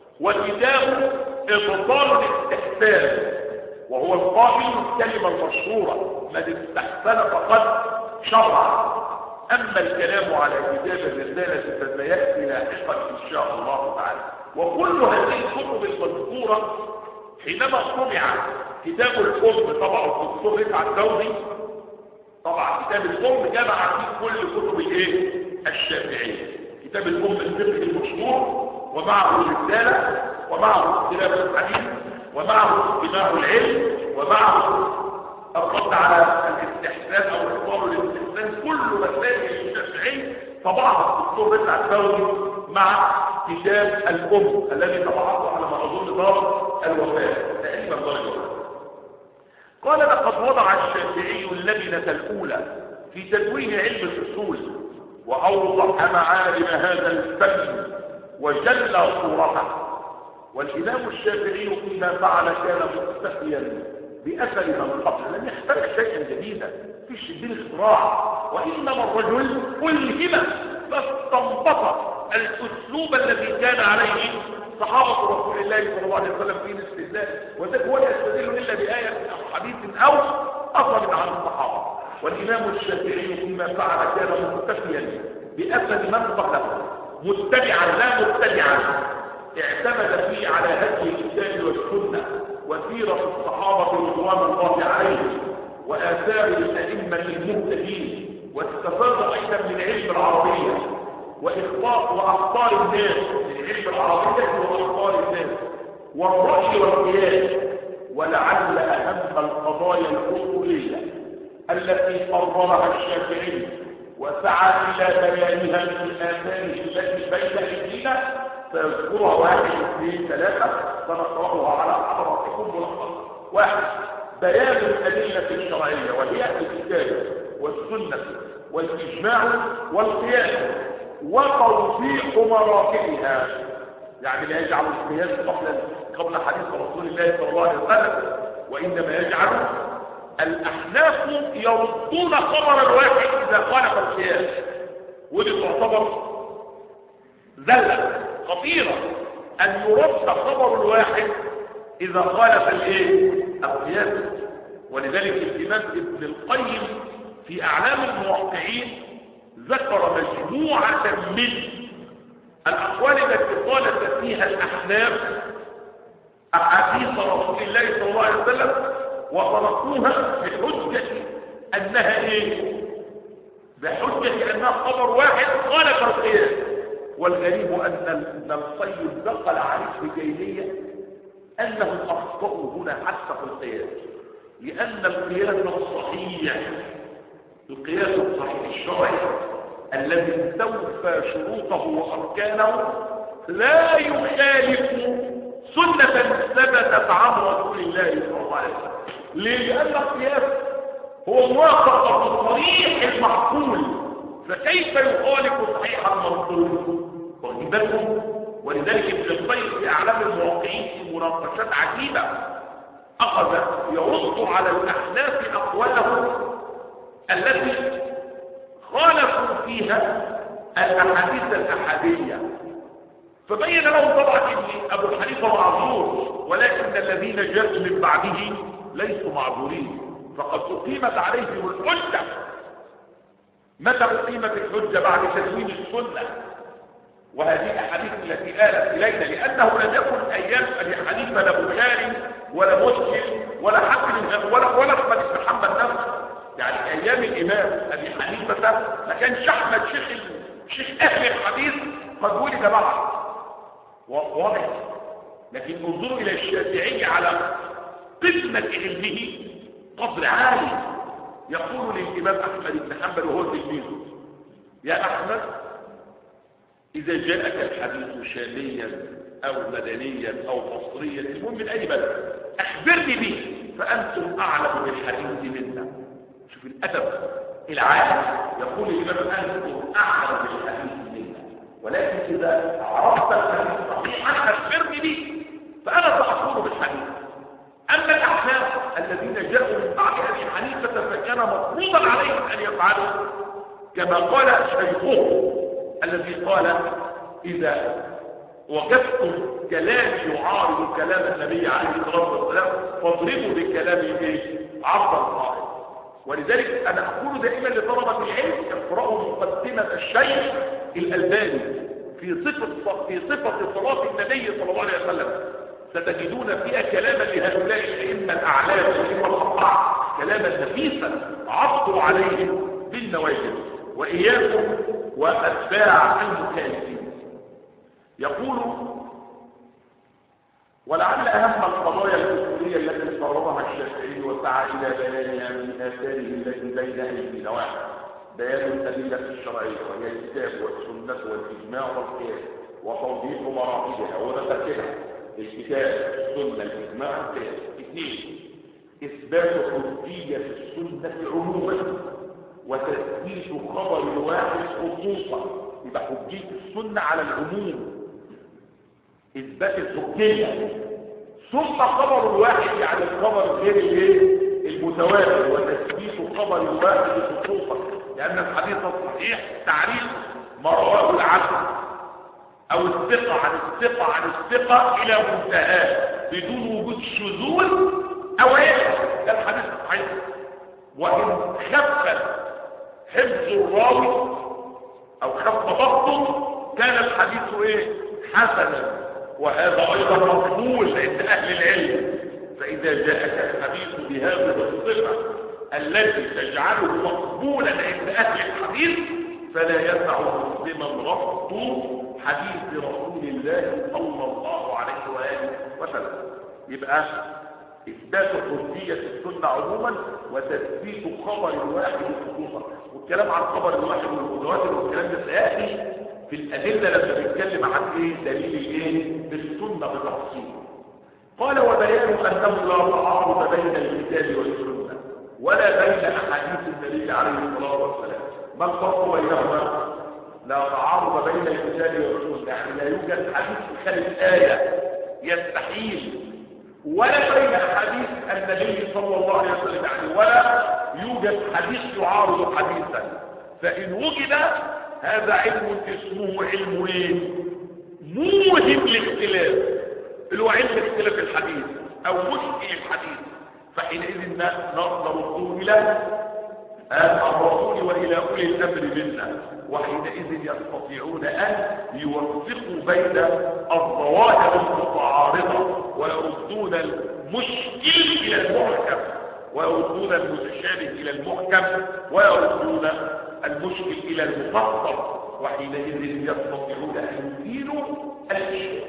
وكتاب ابطال الاستحسان، وهو القائل الكلمه المشهوره: من استحسن فقد شرع. اما الكلام على كتاب الرساله فسياتي لاحقا ان شاء الله تعالى. وكل هذه الكتب المذكوره حينما طبع كتاب الام طبعه الدكتور رفعت الدوري، طبعا كتاب الام جمع فيه كل كتب الايه؟ الشافعيه. كتاب الام الفقه المشهور، ومعه الرساله، ومعه اختلاف الحديث، ومعه اجتماع العلم، ومعه الرد على الاستحسان او اقرار الاستحسان. كل مسائل الشافعي طبعها الدكتور رفعت الدوري مع كتاب الام الذي طبعه على ما اظن دار الوفاه تقريبا دار الوفاه. قال: لقد وضع الشافعي اللبنه الاولى في تدوين علم الاصول، واوضح معالم هذا الفن وجل صورته. والامام الشافعي فيما فعل كان مستحيا باثر من قبل، لم يحتاج شيئا جديدا، فيش الدين اختراع، وانما الرجل الهم فاستنبط الاسلوب الذي كان عليه صحابه رسول الله صلى الله عليه وسلم في الاستدلال، وذلك هو لا يستدل الا بايه او حديث او اثر عن الصحابه. والامام الشافعي فيما فعل كان مستحيا باثر من قبله، متبعا لا مبتدعا، اعتمد فيه على هدي الكتاب والسنه وسيره الصحابه رضوان الله عليهم واثار الائمه المهتدين، واستفاد ايضا من علم العربيه واخبار واخبار الناس، من علم العربيه واخبار الناس والراي والقياس. ولعل اهم القضايا الاصوليه التي قررها الشافعي وسعى الى بيانها في اثاره التي بين ايدينا سيذكرها واحد اثنين ثلاثه سنقراها على حضراتكم ملخصا. واحد: بيان الادله الشرعيه، وهي الكتاب والسنه والاجماع والقياس، وتوضيح مراتبها، يعني لا يجعل القياس قبل قبل حديث رسول الله صلى الله عليه وسلم، وانما يجعل الاحناف يردون خبر الواحد اذا خالف القياس، ودي تعتبر زله خطيره ان يرد خبر الواحد اذا خالف الايه؟ القياس. ولذلك الامام ابن القيم في اعلام الموقعين ذكر مجموعه من الاقوال التي قالت فيها الاحناف احاديث رسول الله صلى الله عليه وسلم وتركوها بحجه انها ايه؟ بحجه انها خبر واحد خالف القياس. والغريب ان ابن القيم نقل عن ابن تيميه انهم اخطاوا هنا حتى في القياس، لان القياس الصحيح القياس الصحيح الشرعي الذي استوفى شروطه واركانه لا يخالف سنه ثبتت عن رسول الله صلى الله عليه وسلم. ليه؟ لان القياس هو موافقه صريح المعقول، فكيف يخالف صحيح المنقول؟ واجبته. ولذلك ابن القيم في اعلام الموقعين في مناقشات عجيبه اخذ يرد على الاحناف اقواله التي خالفوا فيها الاحاديث الاحاديه، فبين لهم طبعا ان ابو حنيفه معذور، ولكن الذين جاءوا من بعده ليسوا معذورين، فقد اقيمت عليهم الحجه. متى اقيمت الحجه؟ بعد تدوين السنه، وهذه الاحاديث التي آلت الينا، لانه لم يكن ايام ابي حنيفه لا بخاري ولا مسلم ولا حاكم ولا ولا احمد بن حنبل نفسه، يعني ايام الامام ابي حنيفه ما كانش احمد شيخ شيخ اهل الحديث قد ولد بعد، واضح. لكن انظروا الى الشافعي على قمه علمه قدر عالي، يقول للامام احمد بن حنبل وهو تلميذه: يا احمد، إذا جاءك الحديث شاميا أو مدنيا أو مصريا، المهم من أي بلد، أخبرني به، فأنتم أعلم بالحديث منا. شوف الأدب العالي. يقول الإمام أنت أعلم بالحديث منا، ولكن إذا عرفت الحديث صحيحا أخبرني به فأنا سأقول بالحديث. أما الأحناف الذين جاءوا من بعد أبي حنيفة فكان مفروضا عليهم أن يفعلوا كما قال شيخه الذي قال إذا وجدتم كلام يعارض كلام النبي عليه الصلاة والسلام فاضربوا بكلامه عرض القائل. ولذلك أنا أقول دائما لطلبة العلم اقرأوا مقدمة الشيخ الألباني في صفة في صفة صلاة النبي صلى الله عليه وسلم، ستجدون فيها كلاما لهؤلاء الأئمة الأعلام الأئمة الأربعة كلاما نفيسا عضوا عليه بالنواجذ. وإياكم وأتباع المخالفين. يقول ولعل أهم القضايا الأصولية التي قررها الشافعي وسعى إلى بيانها من آثاره التي بين أيدينا واحد بيان الأدلة الشرعية وهي الكتاب والسنة والإجماع والقياس وتوضيح مراحلها وتفكيرها. الكتاب السنة الإجماع القياس. اثنين إثبات حجية السنة عموما وتثبيت خبر الواحد خصوصا. يبقى حجية السنة على العموم إثبات الحجية، ثم خبر الواحد يعني الخبر غير المتواتر وتثبيت خبر الواحد خصوصا، لأن الحديث الصحيح تعريف ما رواه العدل أو الثقة عن الثقة عن الثقة إلى منتهاه بدون وجود شذوذ أو إيه. ده الحديث الصحيح. وإن خف حفظ الراوي أو خف ضبطه كان الحديث إيه حسنا، وهذا أيضا مقبول عند أهل العلم. فإذا جاءك الحديث بهذه الصفة التي تجعله مقبولا عند أهل الحديث فلا يسع مسلما رفض حديث رسول الله صلى الله عليه وآله وسلم. يبقى إثبات حجية السنة عموما وتثبيت خبر الواحد خصوصا. والكلام عن خبر الواحد والمتواتر والكلام ده سيأتي في الأدلة لما بنتكلم عن ايه دليل الايه بالسنة بتفصيل. قال وبيان أنه لا تعارض بين الكتاب والسنة ولا بين أحاديث النبي عليه الصلاة والسلام. ما الفرق بينهما؟ لا تعارض بين الكتاب والسنة يعني لا يوجد حديث خالف آية يستحيل، ولا بين أحاديث النبي صلى الله عليه وسلم يعني ولا يوجد حديث يعارض حديثا. فإن وجد هذا علم اسمه علم ايه؟ موهم الاختلاف، اللي هو علم اختلاف الحديث او مشكل الحديث. فحينئذ نرده الى الرسول والى اولي الامر منا، وحينئذ يستطيعون ان يوفقوا بين الظواهر المتعارضه ويردون المشكل الى المحكم ويردون المتشابه الى المحكم ويردون المشكل الى المفصل، وحينئذ يستطيعون ان يزيلوا الاشياء.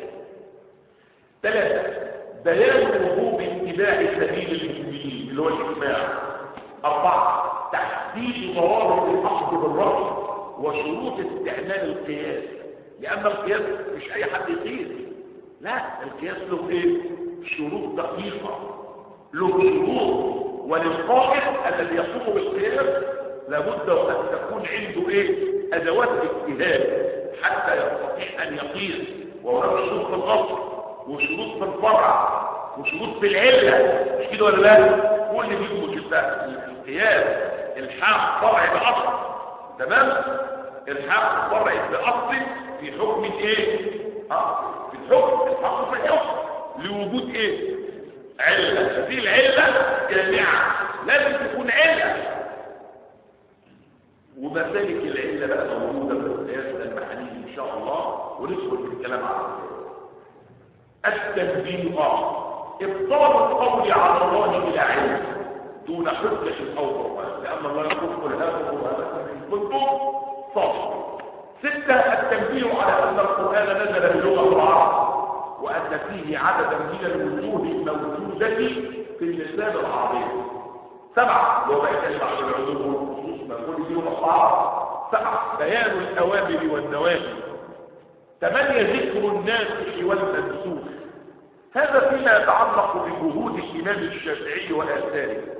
ثلاثة بيان وجوب اتباع سبيل المؤمنين اللي هو الاجماع. أربعة تحديد ضوابط الأخذ بالرأي وشروط استعمال القياس، لأن القياس مش أي حد يقيس، لا القياس له إيه؟ شروط دقيقة، له شروط. وللقائد الذي يقوم بالقياس لابد أن تكون عنده إيه؟ أدوات اجتهاد حتى يستطيع أن يقيس. وهناك شروط في الأصل وشروط في الفرع وشروط في العلة، مش كده ولا لا؟ كل دي موجودة في القياس. الحاق فرع بأصل، تمام؟ الحاق فرع بأصل في حكم ايه؟ اه في الحكم، الحق في الحكم لوجود ايه؟ علة. هذه العلة جامعة لازم تكون علة، ومسالك العلة بقى موجودة في القياس المحلي ان شاء الله، وندخل في الكلام عنه. التنبيه ابطال القول على الله بلا علم دون حجة او برهان، لان الله يقول قل هذا برهانكم ان كنتم صادقين. ستة التنبيه على ان القرآن نزل بلغة العرب وان فيه عددا من الوجوه الموجودة في اللسان العربي. سبعة وما يتكلم عن العلوم والخصوص ما كل دي مقطعة. سبعة بيان الاوامر والنواهي. ثمانية ذكر الناسخ والمنسوخ. هذا فيما يتعلق بجهود الإمام الشافعي وآثاره.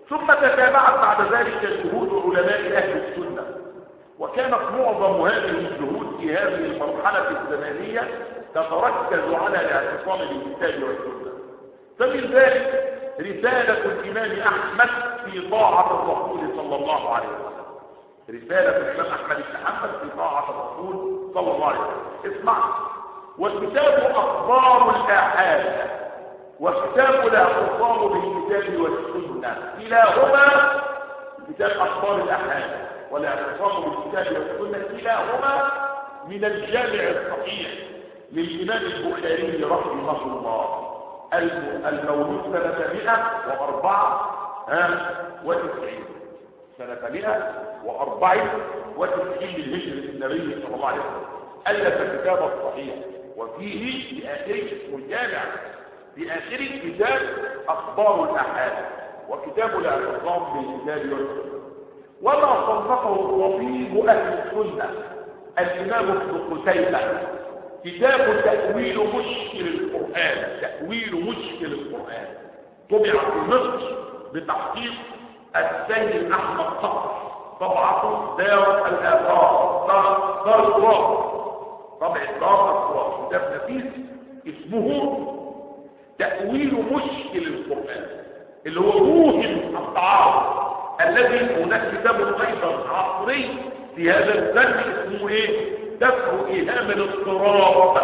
ثم تتابعت بعد ذلك جهود علماء أهل السنة، وكانت معظم هذه الجهود في هذه المرحلة الزمانية تتركز على الاعتصام بالكتاب والسنة. فمن ذلك رسالة الإمام أحمد في طاعة الرسول صلى الله عليه وسلم. رسالة الإمام أحمد بن حنبل في طاعة الرسول صلى الله عليه وسلم. اسمع: والكتاب أخبار الآحاد، وكتاب الاعتصام بالكتاب والسنة، كلاهما كتاب أخبار الآحاد والاعتصام بالكتاب والسنة كلاهما من الجامع الصحيح للإمام البخاري رحمه الله، المولود سنة مئة وأربعة وتسعين سنة مئة وأربعة وتسعين للهجرة النبي صلى الله عليه وسلم. ألف كتاب الصحيح، وفيه في آخره اسمه الجامع، في آخره كتاب أخبار الآحاد وكتاب الاعتصام بالكتاب والسنة. وما صنفه طبيب أهل السنة الإمام ابن قتيبة كتاب تأويل مشكل القرآن، تأويل مشكل القرآن، طبع في مصر بتحقيق السيد أحمد صقر، طبعته دار الآثار، دار التراب، طبع دار التراب، كتاب نفيس اسمه تأويل مشكل القرآن، اللي هو موهم التعارض الذي هناك كتاب أيضا عصري في هذا الزمن اسمه ايه؟ دفع إيهام الاضطراب،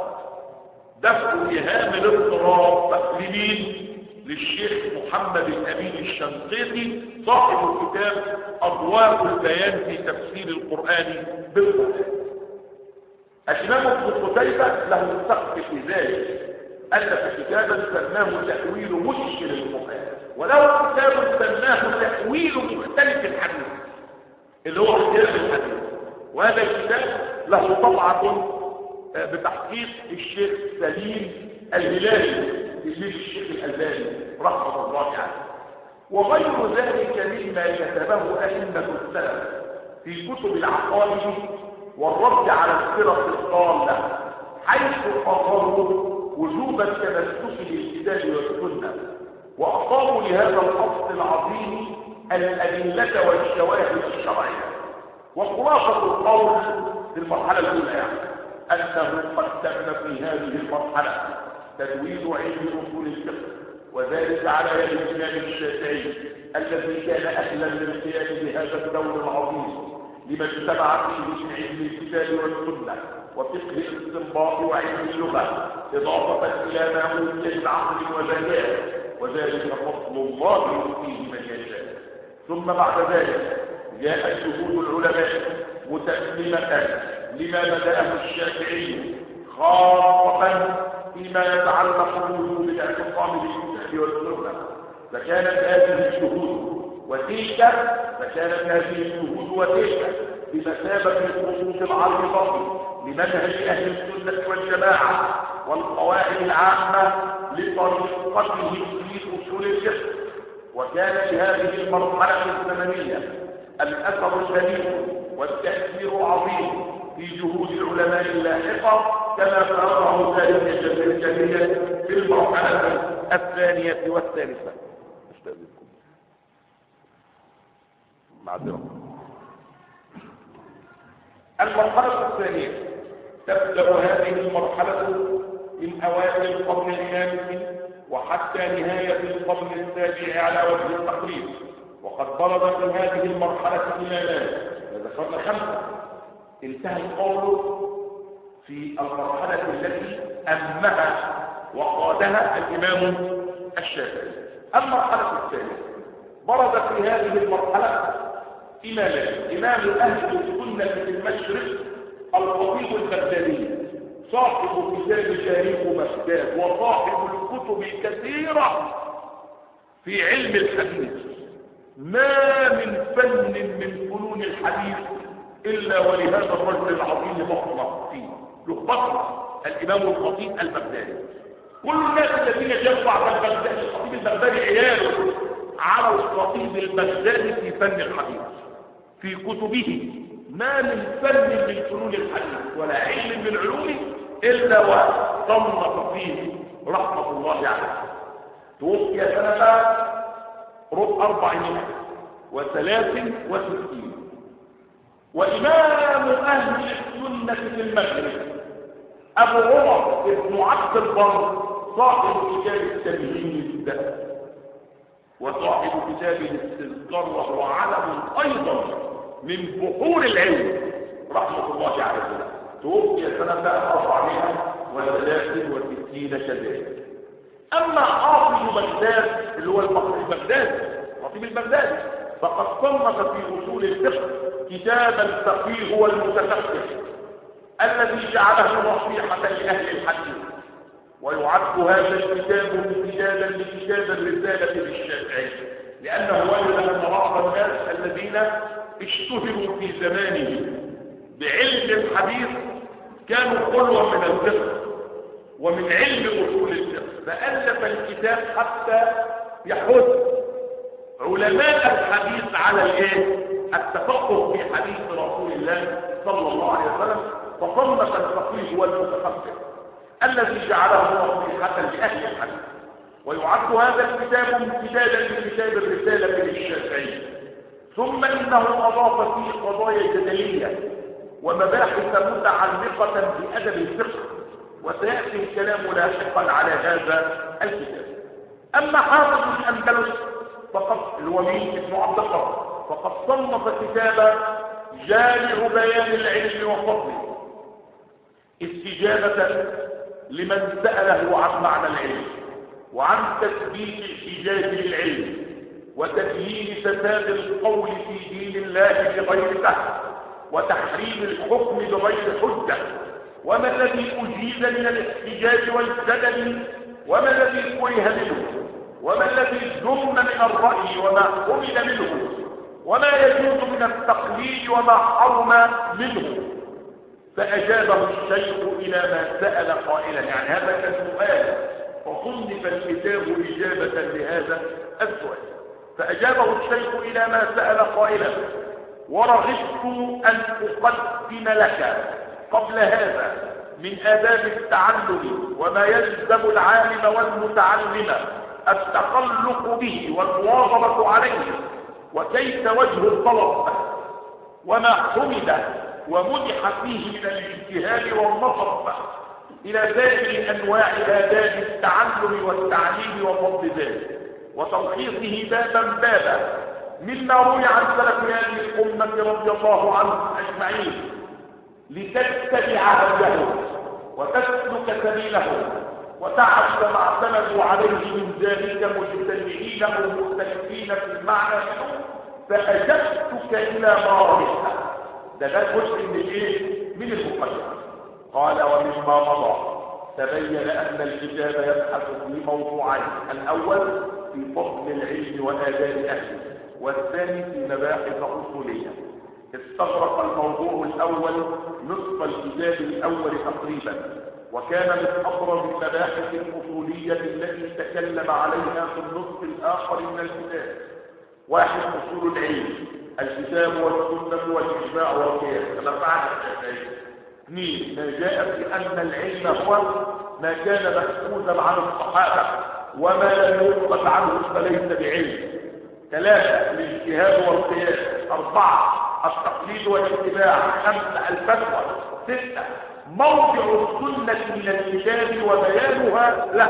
دفع إيهام الاضطراب لمين؟ للشيخ محمد الأمين الشنقيطي صاحب الكتاب أضواء البيان في تفسير القرآن بالقرآن. الإمام ابن قتيبة له سقف في ذلك، ألف كتابا سماه تأويل مشكل القرآن، وله كتاب سماه تأويل مختلف الحديث اللي هو اختلاف الحديث. وهذا الكتاب له طبعة بتحقيق الشيخ سليم الهلالي تلميذ الشيخ الألباني رحمة الله عليه. وغير ذلك مما كتبه أئمة السلف في كتب العقائد والرد على الفرق الضالة، حيث قرروا وجوب التمسك بالكتاب والسنة، وأقاموا لهذا الأصل العظيم الأدلة والشواهد الشرعية. وخلاصة القول في المرحلة الأولى يعني أنه قد تم في هذه المرحلة تدوين علم أصول الفقه، وذلك على يد الإمام الشافعي الذي كان أهلا للقيام بهذا الدور العظيم لما اجتمع فيه من علم الكتاب والسنة وفقه الاستنباط وعلم اللغة، إضافة إلى ما أوتي من عقل وذكاء، وذلك فضل الله يؤتيه من يشاء. ثم بعد ذلك جاءت جهود العلماء متممة لما بدأه الشافعي خاصة فيما يتعلق بوجوب الاعتصام بالكتاب والسنة، فكانت هذه الجهود وتلك فكانت هذه الجهود وتلك بمثابة الخطوط العريضة لمنهج أهل السنة والجماعة والقواعد العامة لطريقتهم في أصول الفقه. وكان في هذه المرحلة الزمنية الأثر الجليل والتأثير العظيم في جهود العلماء اللاحقة كما فرضه ذلك جليا في المرحلة الثانية والثالثة. أستاذنكم معذرة. المرحلة الثانية تبدأ هذه المرحلة من أوائل القرن الخامس وحتى نهاية القرن السابع على وجه التقريب. وقد برز في هذه المرحلة إمامان وذكرنا خمسة. انتهى القول في المرحلة التي أمها وقادها الإمام الشافعي. المرحلة الثانية برز في هذه المرحلة إمامان: إمام أهل السنة في المشرق الخطيب البغدادي صاحب كتاب تاريخ بغداد وصاحب الكتب الكثيرة في علم الحديث. ما من فن من فنون الحديث إلا ولهذا الرجل العظيم بصمة فيه، له بصمة الإمام الخطيب البغدادي. كل الناس الذين جاءوا بعد البغدادي الخطيب البغدادي عياله على الخطيب البغدادي في فن الحديث، في كتبه ما من فن من فنون الحديث ولا علم من علومه إلا وصنف فيه رحمة الله عليه. توفي سنة أربعمائة وثلاث وستين. وإمام أهل السنة في المغرب أبو عمر بن عبد البر صاحب كتاب التمهيد وصاحب كتاب الاستذكار، وهو علم أيضا من بحور العلم رحمة الله عليه، توفي سنة أربعمائة وثلاث وستين كذلك. أما حافظ بغداد اللي هو البغدادي خطيب البغدادي فقد صنف في أصول الفقه كتابا الفقيه والمتفقه الذي جعله نصيحة لأهل الحديث، ويعد هذا الكتاب امتدادا لكتاب الرسالة للشافعي، لأنه وجد أن بعض الناس الذين اشتهروا في زمانه بعلم الحديث كانوا خلوا من الفقه ومن علم أصول الفقه، فألف الكتاب حتى يحث علماء الحديث على الايه؟ التفقه في حديث رسول الله صلى الله عليه وسلم، فصنف الفقيه والمتفقه الذي جعله نصيحة لأهل الحديث. ويعد هذا الكتاب امتدادا لكتاب الرسالة للشافعي. ثم إنه أضاف فيه قضايا جدلية ومباحث متعلقة بأدب الفقه، وسيأتي الكلام لاحقا على هذا الكتاب. أما حافظ الأندلس فقد الومين ابن عبد القادر فقد صنف كتابا جامع بيان العلم وفضله، استجابة لمن سأله عن معنى العلم وعن تثبيت احتجاج العلم وتبيين فساد القول في دين الله بغير فهم وتحريم الحكم بغير حجة، وما الذي أجيز من الاحتجاج والجدل وما الذي كره منه وما الذي ذم من الرأي وما حمل منه وما يجوز من التقليد وما حرم منه. فأجابه الشيخ إلى ما سأل قائلا، يعني هذا كان سؤال فصنف الكتاب إجابة لهذا السؤال. فأجابه الشيخ إلى ما سأل قائلا: ورغبت أن أقدم لك قبل هذا من آداب التعلم وما يلزم العالم والمتعلم التخلق به والمواظبة عليه، وكيف وجه الطلب وما حمد ومدح فيه من الاجتهاد والنصب إلى سائر أنواع آداب التعلم والتعليم وفضل ذلك، وتلخيصه بابا بابا مما روي عن سلف هذه الأمة رضي الله عنهم أجمعين، لتتبع هديهم وتسلك سبيلهم وتعرف ما اعتمدوا عليه من ذلك مجتمعين ومختلفين في المعنى منه، فأجبتك إلى ما رأيت. ده ده جزء من الايه؟ من المقدمة. قال: ومما مضى تبين أن الكتاب يبحث في موضوعين: الأول في فضل العلم وآداب أهله، والثاني في مباحث أصولية. استغرق الموضوع الأول نصف الكتاب الأول تقريبا، وكان من أبرز المباحث الأصولية التي تكلم عليها في النصف الآخر من الكتاب: واحد، أصول العلم، الكتاب والسنة والإجماع والقياس كما فعل الشافعي. اثنين، ما جاء في أن العلم هو ما كان محفوظا عن الصحابة وما لم يثبت عنه فليس بعلم. ثلاثة، الاجتهاد والقياس. أربعة، التقليد والاتباع. خمسة، الفتوى. ستة، موضع السنة من الكتاب وبيانها له.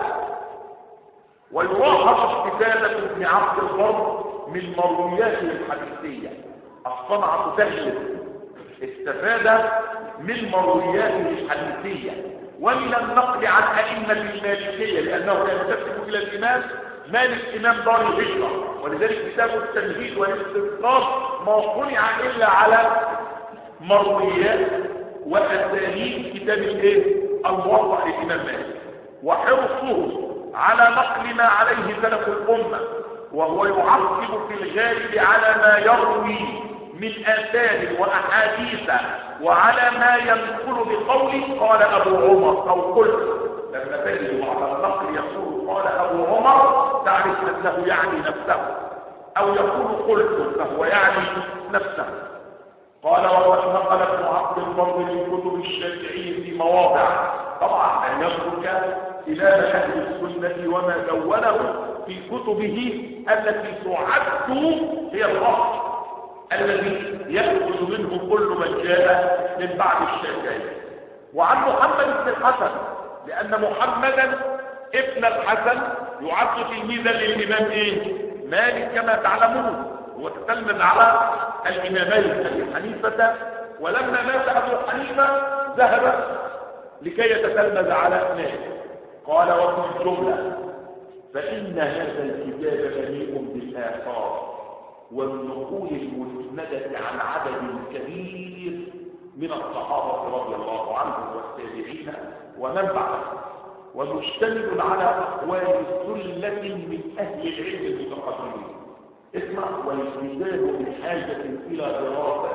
ويلاحظ استفادة ابن عبد البر من مروياته الحديثية. الصنعة تهلك، استفاد من مروياته الحديثية ومن النقل عن أئمة المالكية، لأنه ينتسب إلى الإمام مالك إمام دار الهجرة، ولذلك كتاب التمهيد والاستذكار ما صنع إلا على مرويات وأسانيد كتاب الايه؟ الموضع للإمام مالك، وحرصه على نقل ما عليه سلف الأمة، وهو يعقب في الغالب على ما يروي من آثار وأحاديث وعلى ما ينقل بقوله قال أبو عمر أو قلت. لما تجد على النقل يقول قال أبو عمر تعرف أنه يعني نفسه، أو يقول قلت فهو يعني نفسه. قال: وقد نقل ابن عبد البر من كتب الشافعي في مواضع، طبعا لا يترك إمام أهل السنة وما دونه في كتبه التي تعد هي الأصل الذي يأخذ منه كل من جاء من بعد الشافعي. وعن محمد بن الحسن، لأن محمدا ابن الحسن يعد تلميذا للإمام إيه؟ مالك كما تعلمون، هو تتلمذ على الإمامين أبي حنيفة، ولما مات أبو حنيفة ذهب لكي يتتلمذ على مالك. قال وفي الجملة فإن هذا الكتاب مليء بالآثار والنقول المسندة عن عدد كبير من الصحابة رضي الله عنهم والتابعين ومن بعدهم، ومشتمل على أقوال سلة من أهل العلم المتقدمين. اسمع، والكتاب بحاجة إلى دراسة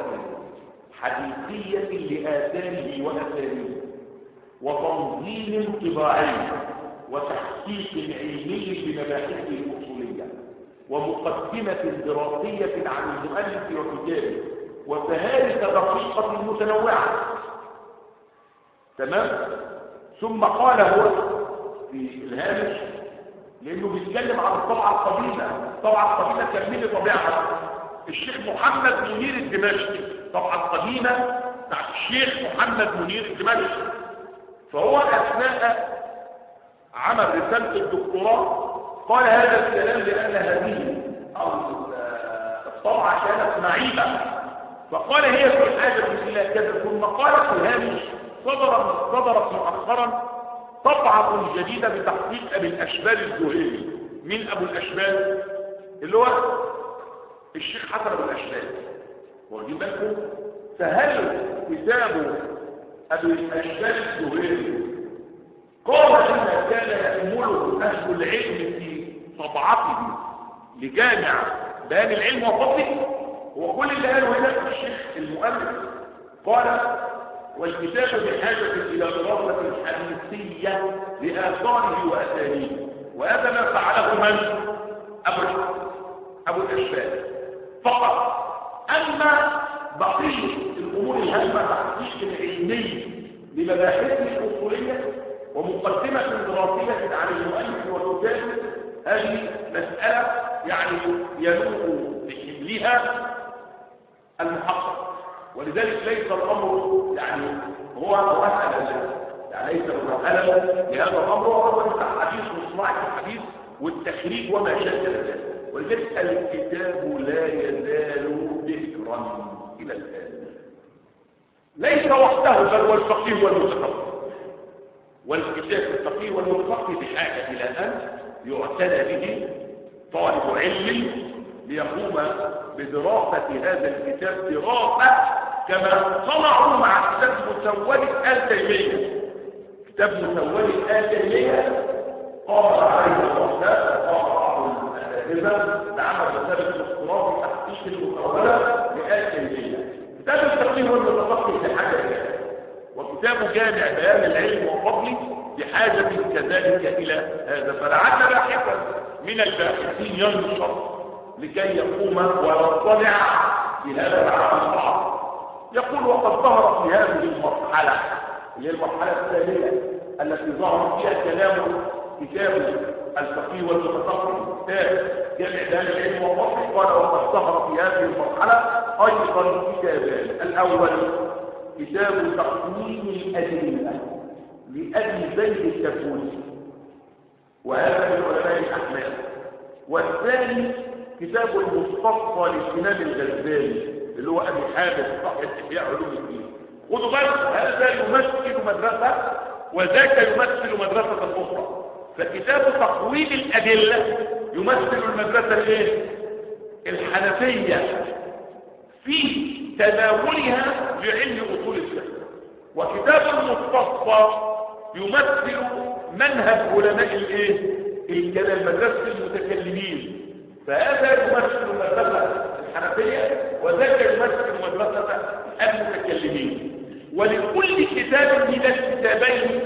حديثية لآثاره وأساليبه، وتنظيم طباعي، وتحقيق علمي بمباحثه الأصولية، ومقدمة دراسية عن المؤلف وكتابه، وفهارس دقيقة متنوعة. تمام؟ ثم قال هو في الهامش، لأنه بيتكلم عن الطبعة القديمة. الطبعة القديمة كان مين طبيعها؟ الشيخ محمد منير الدمشقي، الطبعة القديمة بتاعت الشيخ محمد منير الدمشقي. فهو أثناء عمل رسالة الدكتوراه قال هذا الكلام لأن هذه أو الطبعة كانت معيبة، فقال هي في حاجة إلى كذا. ثم قال في الهامش صدرت صدرت مؤخرا طبعة جديدة بتحقيق أبي الأشبال الزهيري. من أبو الأشبال؟ اللي هو الشيخ حسن أبو الأشبال. واخدين بالكم؟ فهل كتاب أبي الأشبال الزهيري قال إن كان يأمله أهل العلم في طبعته لجامع بيان العلم وفضله؟ هو كل اللي قاله هنا الشيخ المؤلف قال والكتاب بحاجة إلى دراسة حديثية لآثاره وأساليبه، وهذا ما فعله من؟ أبو أبو الأشبال فقط. أما بقية الأمور الهامة تحقيق علمي لمباحثه الأصولية ومقدمة دراسية عن المؤلف وكتابه، هذه مسألة يعني ينوء بحملها المحقق، ولذلك ليس الأمر يعني هو مسألة يعني ليس مسألة لهذا الأمر، وهو الحديث وصناعة الحديث والتخريج وما شابه ذلك. ولذلك الكتاب لا يزال ذكرا إلى الآن، ليس وحده بل والفقيه والمتفقه. والكتاب الفقيه والمتفقه بحاجة إلى أن يعتنى به طالب علم ليقوم بدراسة هذا الكتاب دراسة كما صنعوا مع كتاب مسودة آل تيمية. كتاب مسودة آل تيمية قام عليه الرحمن وقام الأساتذة لعمل رسالة الدكتوراه في تحقيق المسودة لآل تيمية. كتاب الفقيه والمتفقه بحاجة إلى هذا، وكتاب جامع بيان العلم وفضله بحاجة كذلك إلى هذا. فلعل باحثا من الباحثين ينشر لكي يقوم ويطلع بهذا العمل الصعب. يقول وقد ظهر في هذه المرحلة اللي هي المرحلة الثانية التي ظهر فيها كلام كتاب الفقيه والمتفقه كتاب جامع بيان العلم وفضله، قال وقد ظهر في هذه المرحلة أيضا كتابان. الأول كتاب تقويم الأدلة لأبي زيد الكفوري، وهذا من علماء الأحناف. والثاني كتاب المستصفى للإمام الغزالي اللي هو أبي حامد صاحب إحياء علوم الدين. خدوا بالكم، هذا يمثل مدرسة وذاك يمثل مدرسة أخرى. فكتاب تقويم الأدلة يمثل المدرسة الايه؟ الحنفية في تناولها لعلم أصول الفقه. وكتاب المستصفى يمثل منهج علماء الايه؟ الكلام، مدرسة المتكلمين. فهذا يمثل مدرسة الحنفية وذاك يمثل مدرسة المتكلمين. ولكل كتاب من الكتابين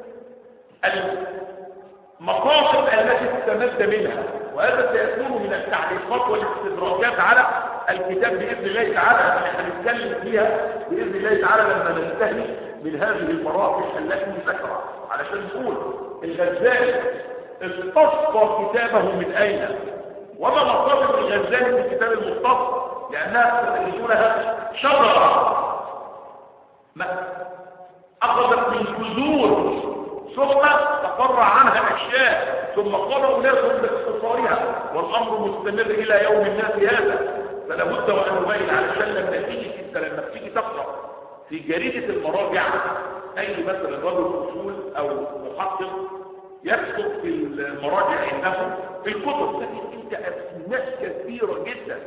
المقاصد التي تستمد منها، وهذا سيكون من التعليقات والاستدراكات على الكتاب بإذن الله تعالى. نحن هنتكلم فيها بإذن الله تعالى لما ننتهي من هذه المراحل التي ذكرها، علشان نقول الغزالي استصفى كتابه من أين؟ وما مصادر الغزالي في كتاب المختصر؟ لأنها تجدونها شجرة ما أخذت من جذور ثم تفرع عنها أشياء ثم قرأوا ناس باختصارها، والأمر مستمر إلى يوم الناس هذا. فلا بد وأن نبين علشان لما تيجي انت لما تيجي تقرأ في جريدة المراجع أي مثلا رجل أصول أو محقق يكتب في المراجع إنه في الكتب، لكن أنت ناس كثيرة جدا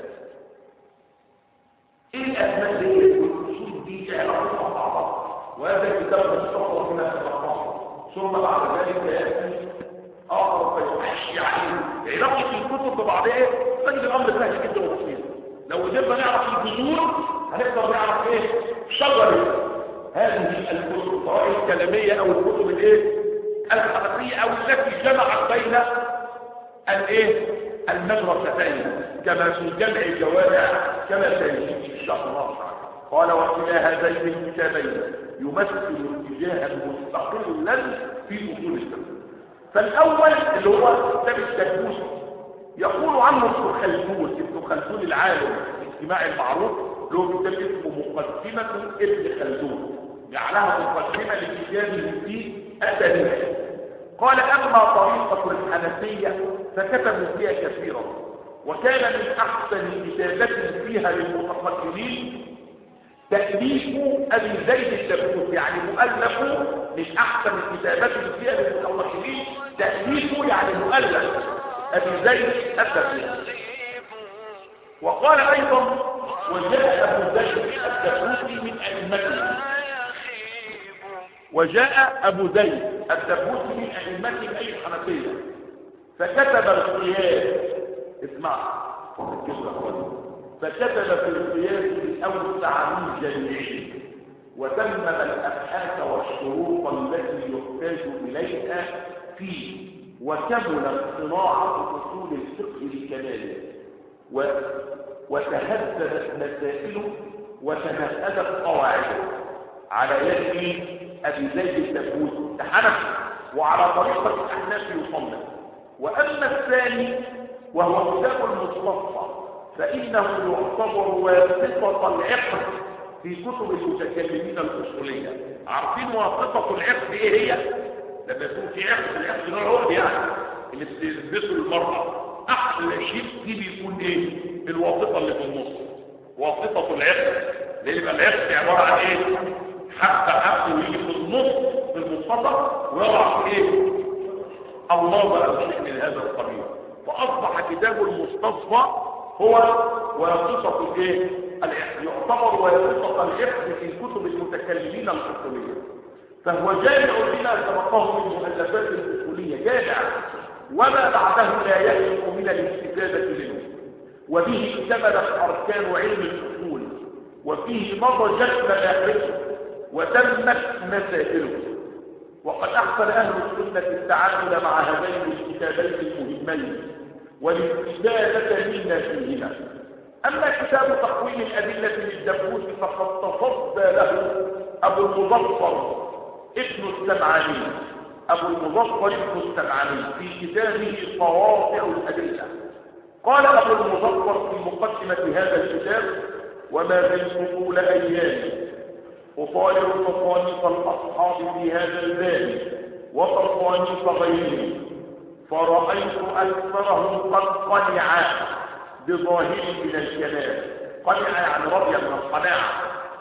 إيه الأسماء دي والأصول دي علاقتها مع بعض، وهذا الكتاب مستقر من الأخبار، ثم بعد ذلك يأتي آخر فيحشي عليه علاقة الكتب ببعضها. تجد الأمر سهل جدا وبسيط. لو قدرنا نعرف الجذور هنقدر نعرف ايه شجرة هذه الكتب، سواء الكلامية او الكتب الايه الحقيقية او التي جمعت بين الايه المدرستين كما في جمع الجوامع كما سيجي ان شاء الله تعالى. قال وكلا هذين الكتابين يمثل اتجاها مستقلا في اصول الفقه. فالاول اللي هو كتاب التدبوس يقول عنه ابن خلدون، ابن خلدون العالم الاجتماعي المعروف له كتاب اسمه مقدمة ابن خلدون، جعلها مقدمة لكتابه في التاريخ. قال اما طريقة الحنفية فكتبوا فيها كثيرا، وكان من احسن كتابات فيها للمتقدمين تأليف ابي زيد الدبوس، يعني مؤلف من احسن الكتابات فيها للمتقدمين تأليفه يعني مؤلف أبي زيد الدبوس. وقال أيضا وجاء أبو زيد الدبوسي من أئمته، وجاء أبو زيد الدبوسي من أئمته أي الحنفية فكتب القياس، اسمع فكتب في القياس الأوسع من جميعه، وتمم الأبحاث والشروط التي يحتاج إليها فيه، وكملت صناعة أصول الفقه بكماله، و... وتهذبت مسائله وتمهدت قواعده على يد أبي زيد الدبوسي كحنفي، وعلى طريقة الأحناف يصنف. وأما الثاني وهو كتاب المستصفى فإنه يعتبر واسطة العقد في كتب المتكلمين الأصولية. عارفين واسطة العقد إيه هي؟ لما يكون في عقد، العقد ده هو يعني اللي بتلبسه المرأة، احلى شيء فيه بيكون ايه؟ الواسطة اللي في النص، واسطة العقد، اللي يبقى العقد عبارة عن ايه؟ حتى حتى ويجي في النص في المنتصف ويضع في ايه؟ الله او شيء من هذا القبيل. فاصبح كتاب المستصفى هو واسطة الايه؟ العقد، يعتبر واسطة العقد في كتب المتكلمين الاصولية، فهو جامع لما سبقه من مؤلفات الأصولية، جامع وما بعده لا يحلم من الاستفادة منه، وبه اكتملت أركان علم الأصول، وفيه نضجت مباحثه وتمت مسائله. وقد أحسن أهل السنة التعامل مع هذين الكتابين المهمين والاستفادة مما فيهما. أما كتاب تقويم الأدلة للدبوس فقد تصدى له أبو المظفر ابن السمعاني أبو المظفر ابن السمعاني في كتابه صواطع الأدلة. قال أبو المظفر في مقدمة هذا الكتاب: وما بين طول أيامي أطالع تصانيف الأصحاب في هذا الباب وتصانيف غيرهم، فرأيت أكثرهم قد قنع بظاهر من الكلام، قنع يعني رضي من القناعة،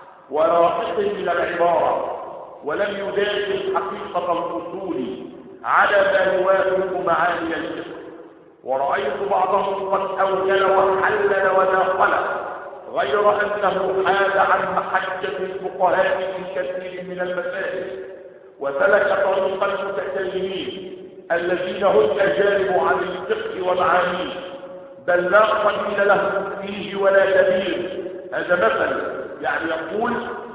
ورائق من العبارة، ولم يداخل حقيقة الأصول على ما يوافق معاني الفقه. ورأيت بعضهم قد أوجل وحلل وداخل، غير أنه حاد عن محجة الفقهاء في كثير من المسائل، وسلك طريق المتكلمين الذين هم أجانب عن الفقه ومعانيه، بل لا قليل لهم فيه ولا كبير. هذا مثل، يعني يقول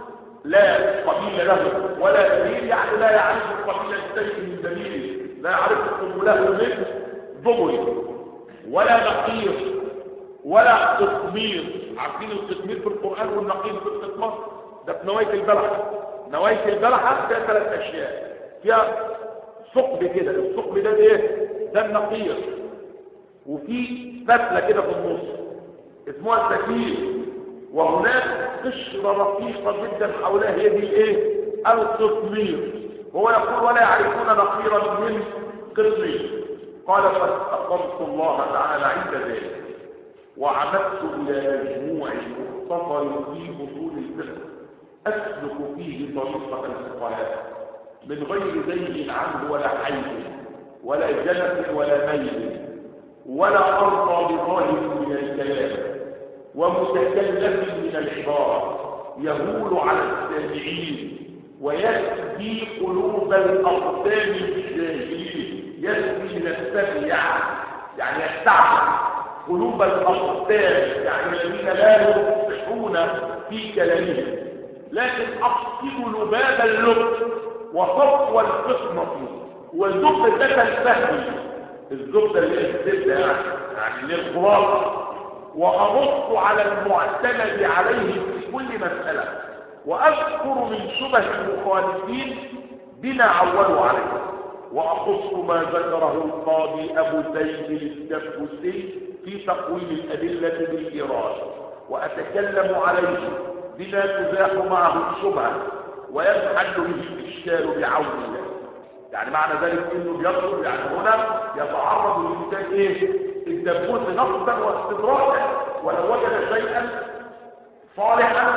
لا قبيل له ولا دليل، يعني لا يعرف قبيل الشيء من دليله، لا يعرف قبوله من ضبط ولا نقير ولا تطمير. عارفين التطمير في القرآن والنقير في التطمير؟ ده في نواية البلحة. نواية البلحة فيها ثلاث أشياء، فيها ثقب كده، الثقب ده ايه؟ ده النقير، وفي فتلة كده في النص اسمها السكير، وهناك قشرة رقيقة جدا حولها هي دي الايه؟ القطمير. هو يقول ولا يعرفون نقيرا من قطمير. قال فاستقرت الله تعالى عند ذلك وعمدت الى مجموع مختصر في اصول الفقه اسلك فيه طريقة الفقهاء من غير زيد عنه ولا حيث ولا جنف ولا ميل ولا أرضى بظاهر من الكلام ومتكلف من العبارة يهول على السامعين ويسبي قلوب الأقدام الجاهلين. يسبي من السبي يعني يستعمل قلوب الأقدام يعني الذين لا يصحون في كلامهم، لكن أقصد لباب اللب وصفو القسمة وزبدة الفهم، الزبدة اللي هي الزبدة يعني يعني اللي الخلاصة، وأنص على المعتمد عليه في كل مسألة، وأذكر من شبه المخالفين بما عولوا عليه، وأخص ما ذكره القاضي أبو زيد الدبوسي في تقويم الأدلة بالإيراد، وأتكلم عليه بما تزاح معه الشبهة وينحل به الإشكال بعون الله. يعني معنى ذلك انه بيطلب يعني هنا يتعرض للإنسان ايه؟ الدبوس نقصا واستدراكا، ولو وجد شيئا صالحا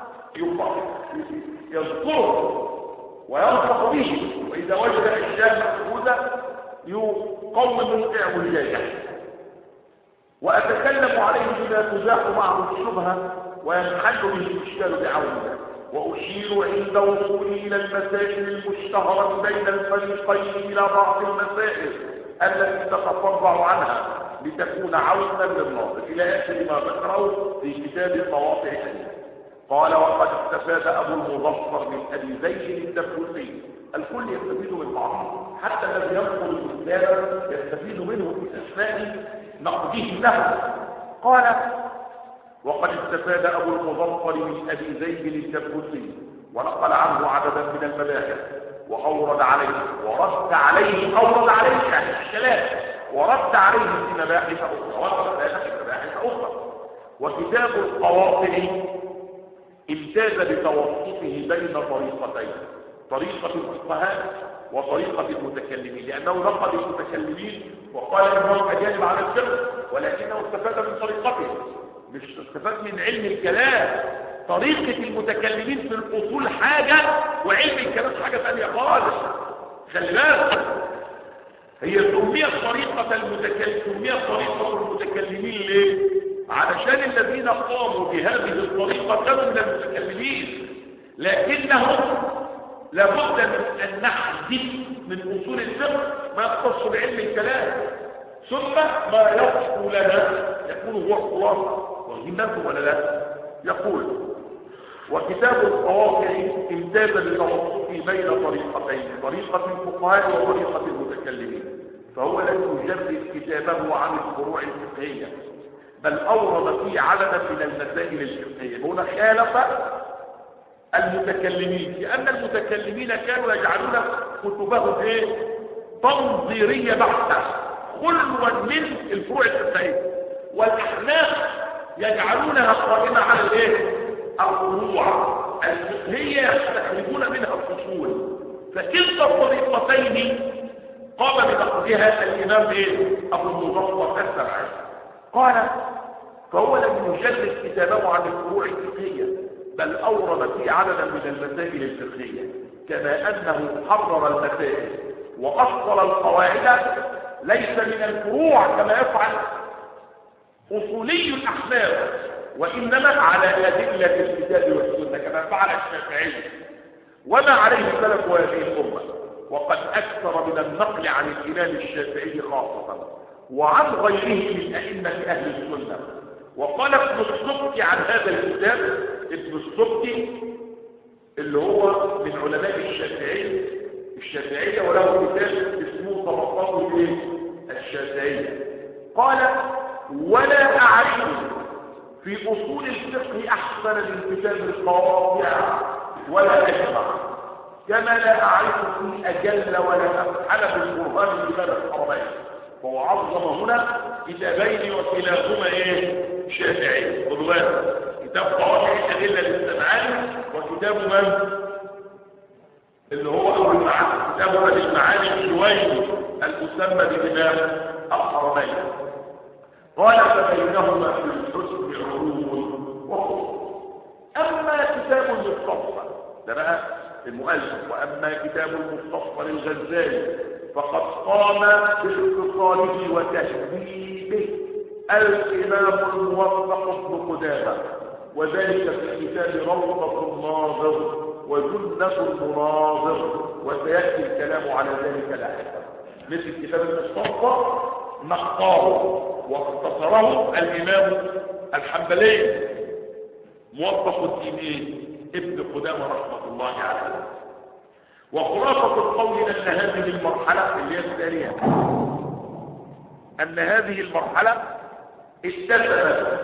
يذكره وينصح به، واذا وجد اشياء مفقودة يقوم اعوجاجه. واتكلم عليه بما تزاح معه الشبهة وينحل به الاشكال بعون الله، وأشير عند وصولي إلى المسائل المشتهرة بين الفريقين إلى بعض المسائل التي تتفرع عنها لتكون عونا للناظر إلى آخر ما ذكره في كتاب مواضع الحديث. قال وقد استفاد أبو المظفر من أبي زيد الدبوسي. الكل يستفيد من بعضه، حتى الذي ينقل الكتاب يستفيد منه في أثناء نقده له. قال وقد استفاد أبو المظفر من أبي زيد الدبوسي ونقل عنه عددا من المباحث وأورد عليه ورد عليه أورد عليه يعني الكلام ورد عليه في مباحث أخرى ورد في مباحث أخرى. وكتاب القواطع امتاز بتوسطه بين طريقتين، طريقة الفقهاء وطريقة المتكلمين، لأنه نقد المتكلمين وقال إنهم أجانب على الفقه، ولكنه استفاد من طريقته، مش استفاد من علم الكلام. طريقة المتكلمين في الأصول حاجة وعلم الكلام حاجة ثانية خالص. خلي بالك، هي سميت طريقة المتكلم سميت طريقة المتكلمين ليه؟ علشان الذين قاموا بهذه الطريقة كانوا من المتكلمين، لكنهم لابد من أن نحذف من أصول الفقه ما يختص بعلم الكلام، ثم ما يصل لنا يكون هو الخلاصة والهمة ولا لا. يقول وكتاب القواطع امتاز بتوسطه بين طريقتين، طريقة الفقهاء وطريقة المتكلمين، فهو لم يجرد كتابه عن الفروع الفقهية، بل أورد فيه عددا من المسائل الفقهية. هنا خالف المتكلمين، لأن المتكلمين كانوا يجعلون كتبهم ايه؟ تنظيرية بحتة خلوا من الفروع الفقهية، والأحناف يجعلونها قائمة على الايه؟ الفروع الفقهية يستخرجون منها الفصول. فكلتا الطريقتين قام بنقدها الإمام ايه؟ أبو المظفر السبعي. قال فهو لم يجلد كتابه عن الفروع الفقهية، بل أورد فيه عددا من المسائل الفقهية، كما أنه حرر المسائل وأصل القواعد ليس من الفروع كما يفعل أصولي الأحناف، وإنما على أدلة الكتاب والسنة كما فعل الشافعي وما عليه سلف هذه الأمة. وقد أكثر من النقل عن الإمام الشافعي خاصة وعن غيره من أئمة أهل السنة. وقال ابن السبكي عن هذا الكتاب، ابن السبكي اللي هو من علماء الشافعي الشافعية وله كتاب اسمه طبقات الشافعية، قال ولا أعرف في أصول الفقه أحسن من كتاب القواطع ولا أجمع، كما لا أعرف فيه أجل ولا أفحل بالقرآن بباب الحرمين. فهو عظم هنا كتابين وكلاهما ايه؟ شافعي. خدوا بالك، كتاب قواطع الادله للسمعاني وكتاب من؟ اللي هو ابو المعاني، كتاب ابو المعاني الجويني المسمى بامام الحرمين. قال فبينهما في الحسن علوم وخصوص. اما كتاب المصطفى ده بقى المؤلف، واما كتاب المصطفى للغزالي فقد قام باختصاره وتهذيبه الامام الموفق ابن قدامه، وذلك في كتاب روضة الناظر وجنة المناظر، وسياتي الكلام على ذلك لاحقا. مثل كتاب المصطفى نقاه واختصره الامام الحنبلي موفق الدين ابن قدامه رحمه الله عليه. وخلاصه القول ان هذه المرحله اللي هي الثانيه ان هذه المرحله اتسمت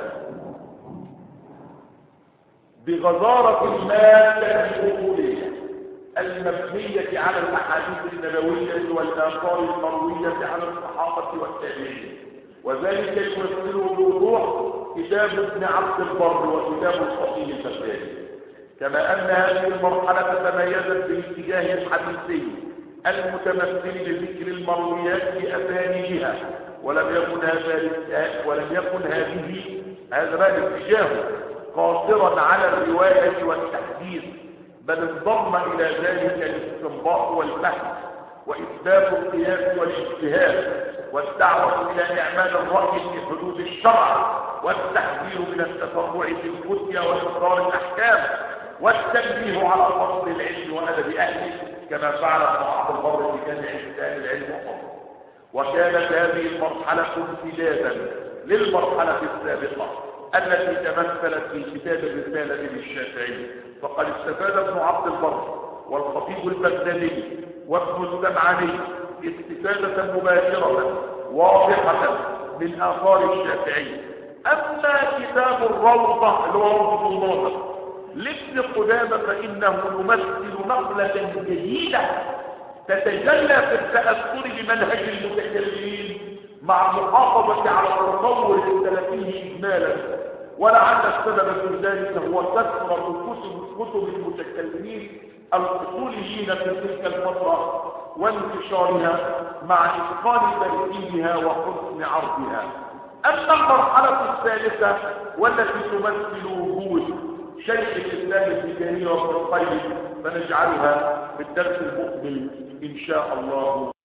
بغزاره الماده الأصولية المبنيه على الاحاديث النبويه والاثار المرويه عن الصحابه والتابعين، وذلك يمثله بوضوح كتاب ابن عبد البر وكتاب الخطيب البغدادي. كما ان هذه المرحله تميزت بالاتجاه الحديثي المتمثل بذكر المرويات باسانيدها، ولم يكن هذا ولم يكن هذه هذا الاتجاه قاصرا على الروايه والتحديث، بل انضم الى ذلك الاستنباط والفهم واثبات القياس والاجتهاد والدعوه الى اعمال الراي في حدود الشرع والتحذير من التفرع في الفتيا واصدار الاحكام والتنبيه على فضل العلم وادب اهله، كما فعل ابن عبد البر في جامع اهل العلم وفضله. وكانت هذه المرحله امتدادا للمرحله السابقه التي تمثلت في كتاب الرساله للشافعي، فقد استفاد ابن عبد البر والخطيب البغدادي وابن السمعاني استفاده مباشره واضحه من اثار الشافعي. اما كتاب الروضه اللي هو روضه الناظر لابن قدامه فانه يمثل نقله جديده تتجلى في التاثر بمنهج المتكلمين مع المحافظه على التطور السلفي اجمالا، ولعل السبب في ذلك هو كثره كتب كتب المتكلمين الاصوليين في تلك الفتره وانتشارها مع اتقان ترتيبها وحسن عرضها. اما المرحله الثالثه والتي تمثل وجود شيخ الاسلام ابن تيميه وابن القيم فنجعلها في الدرس المقبل ان شاء الله.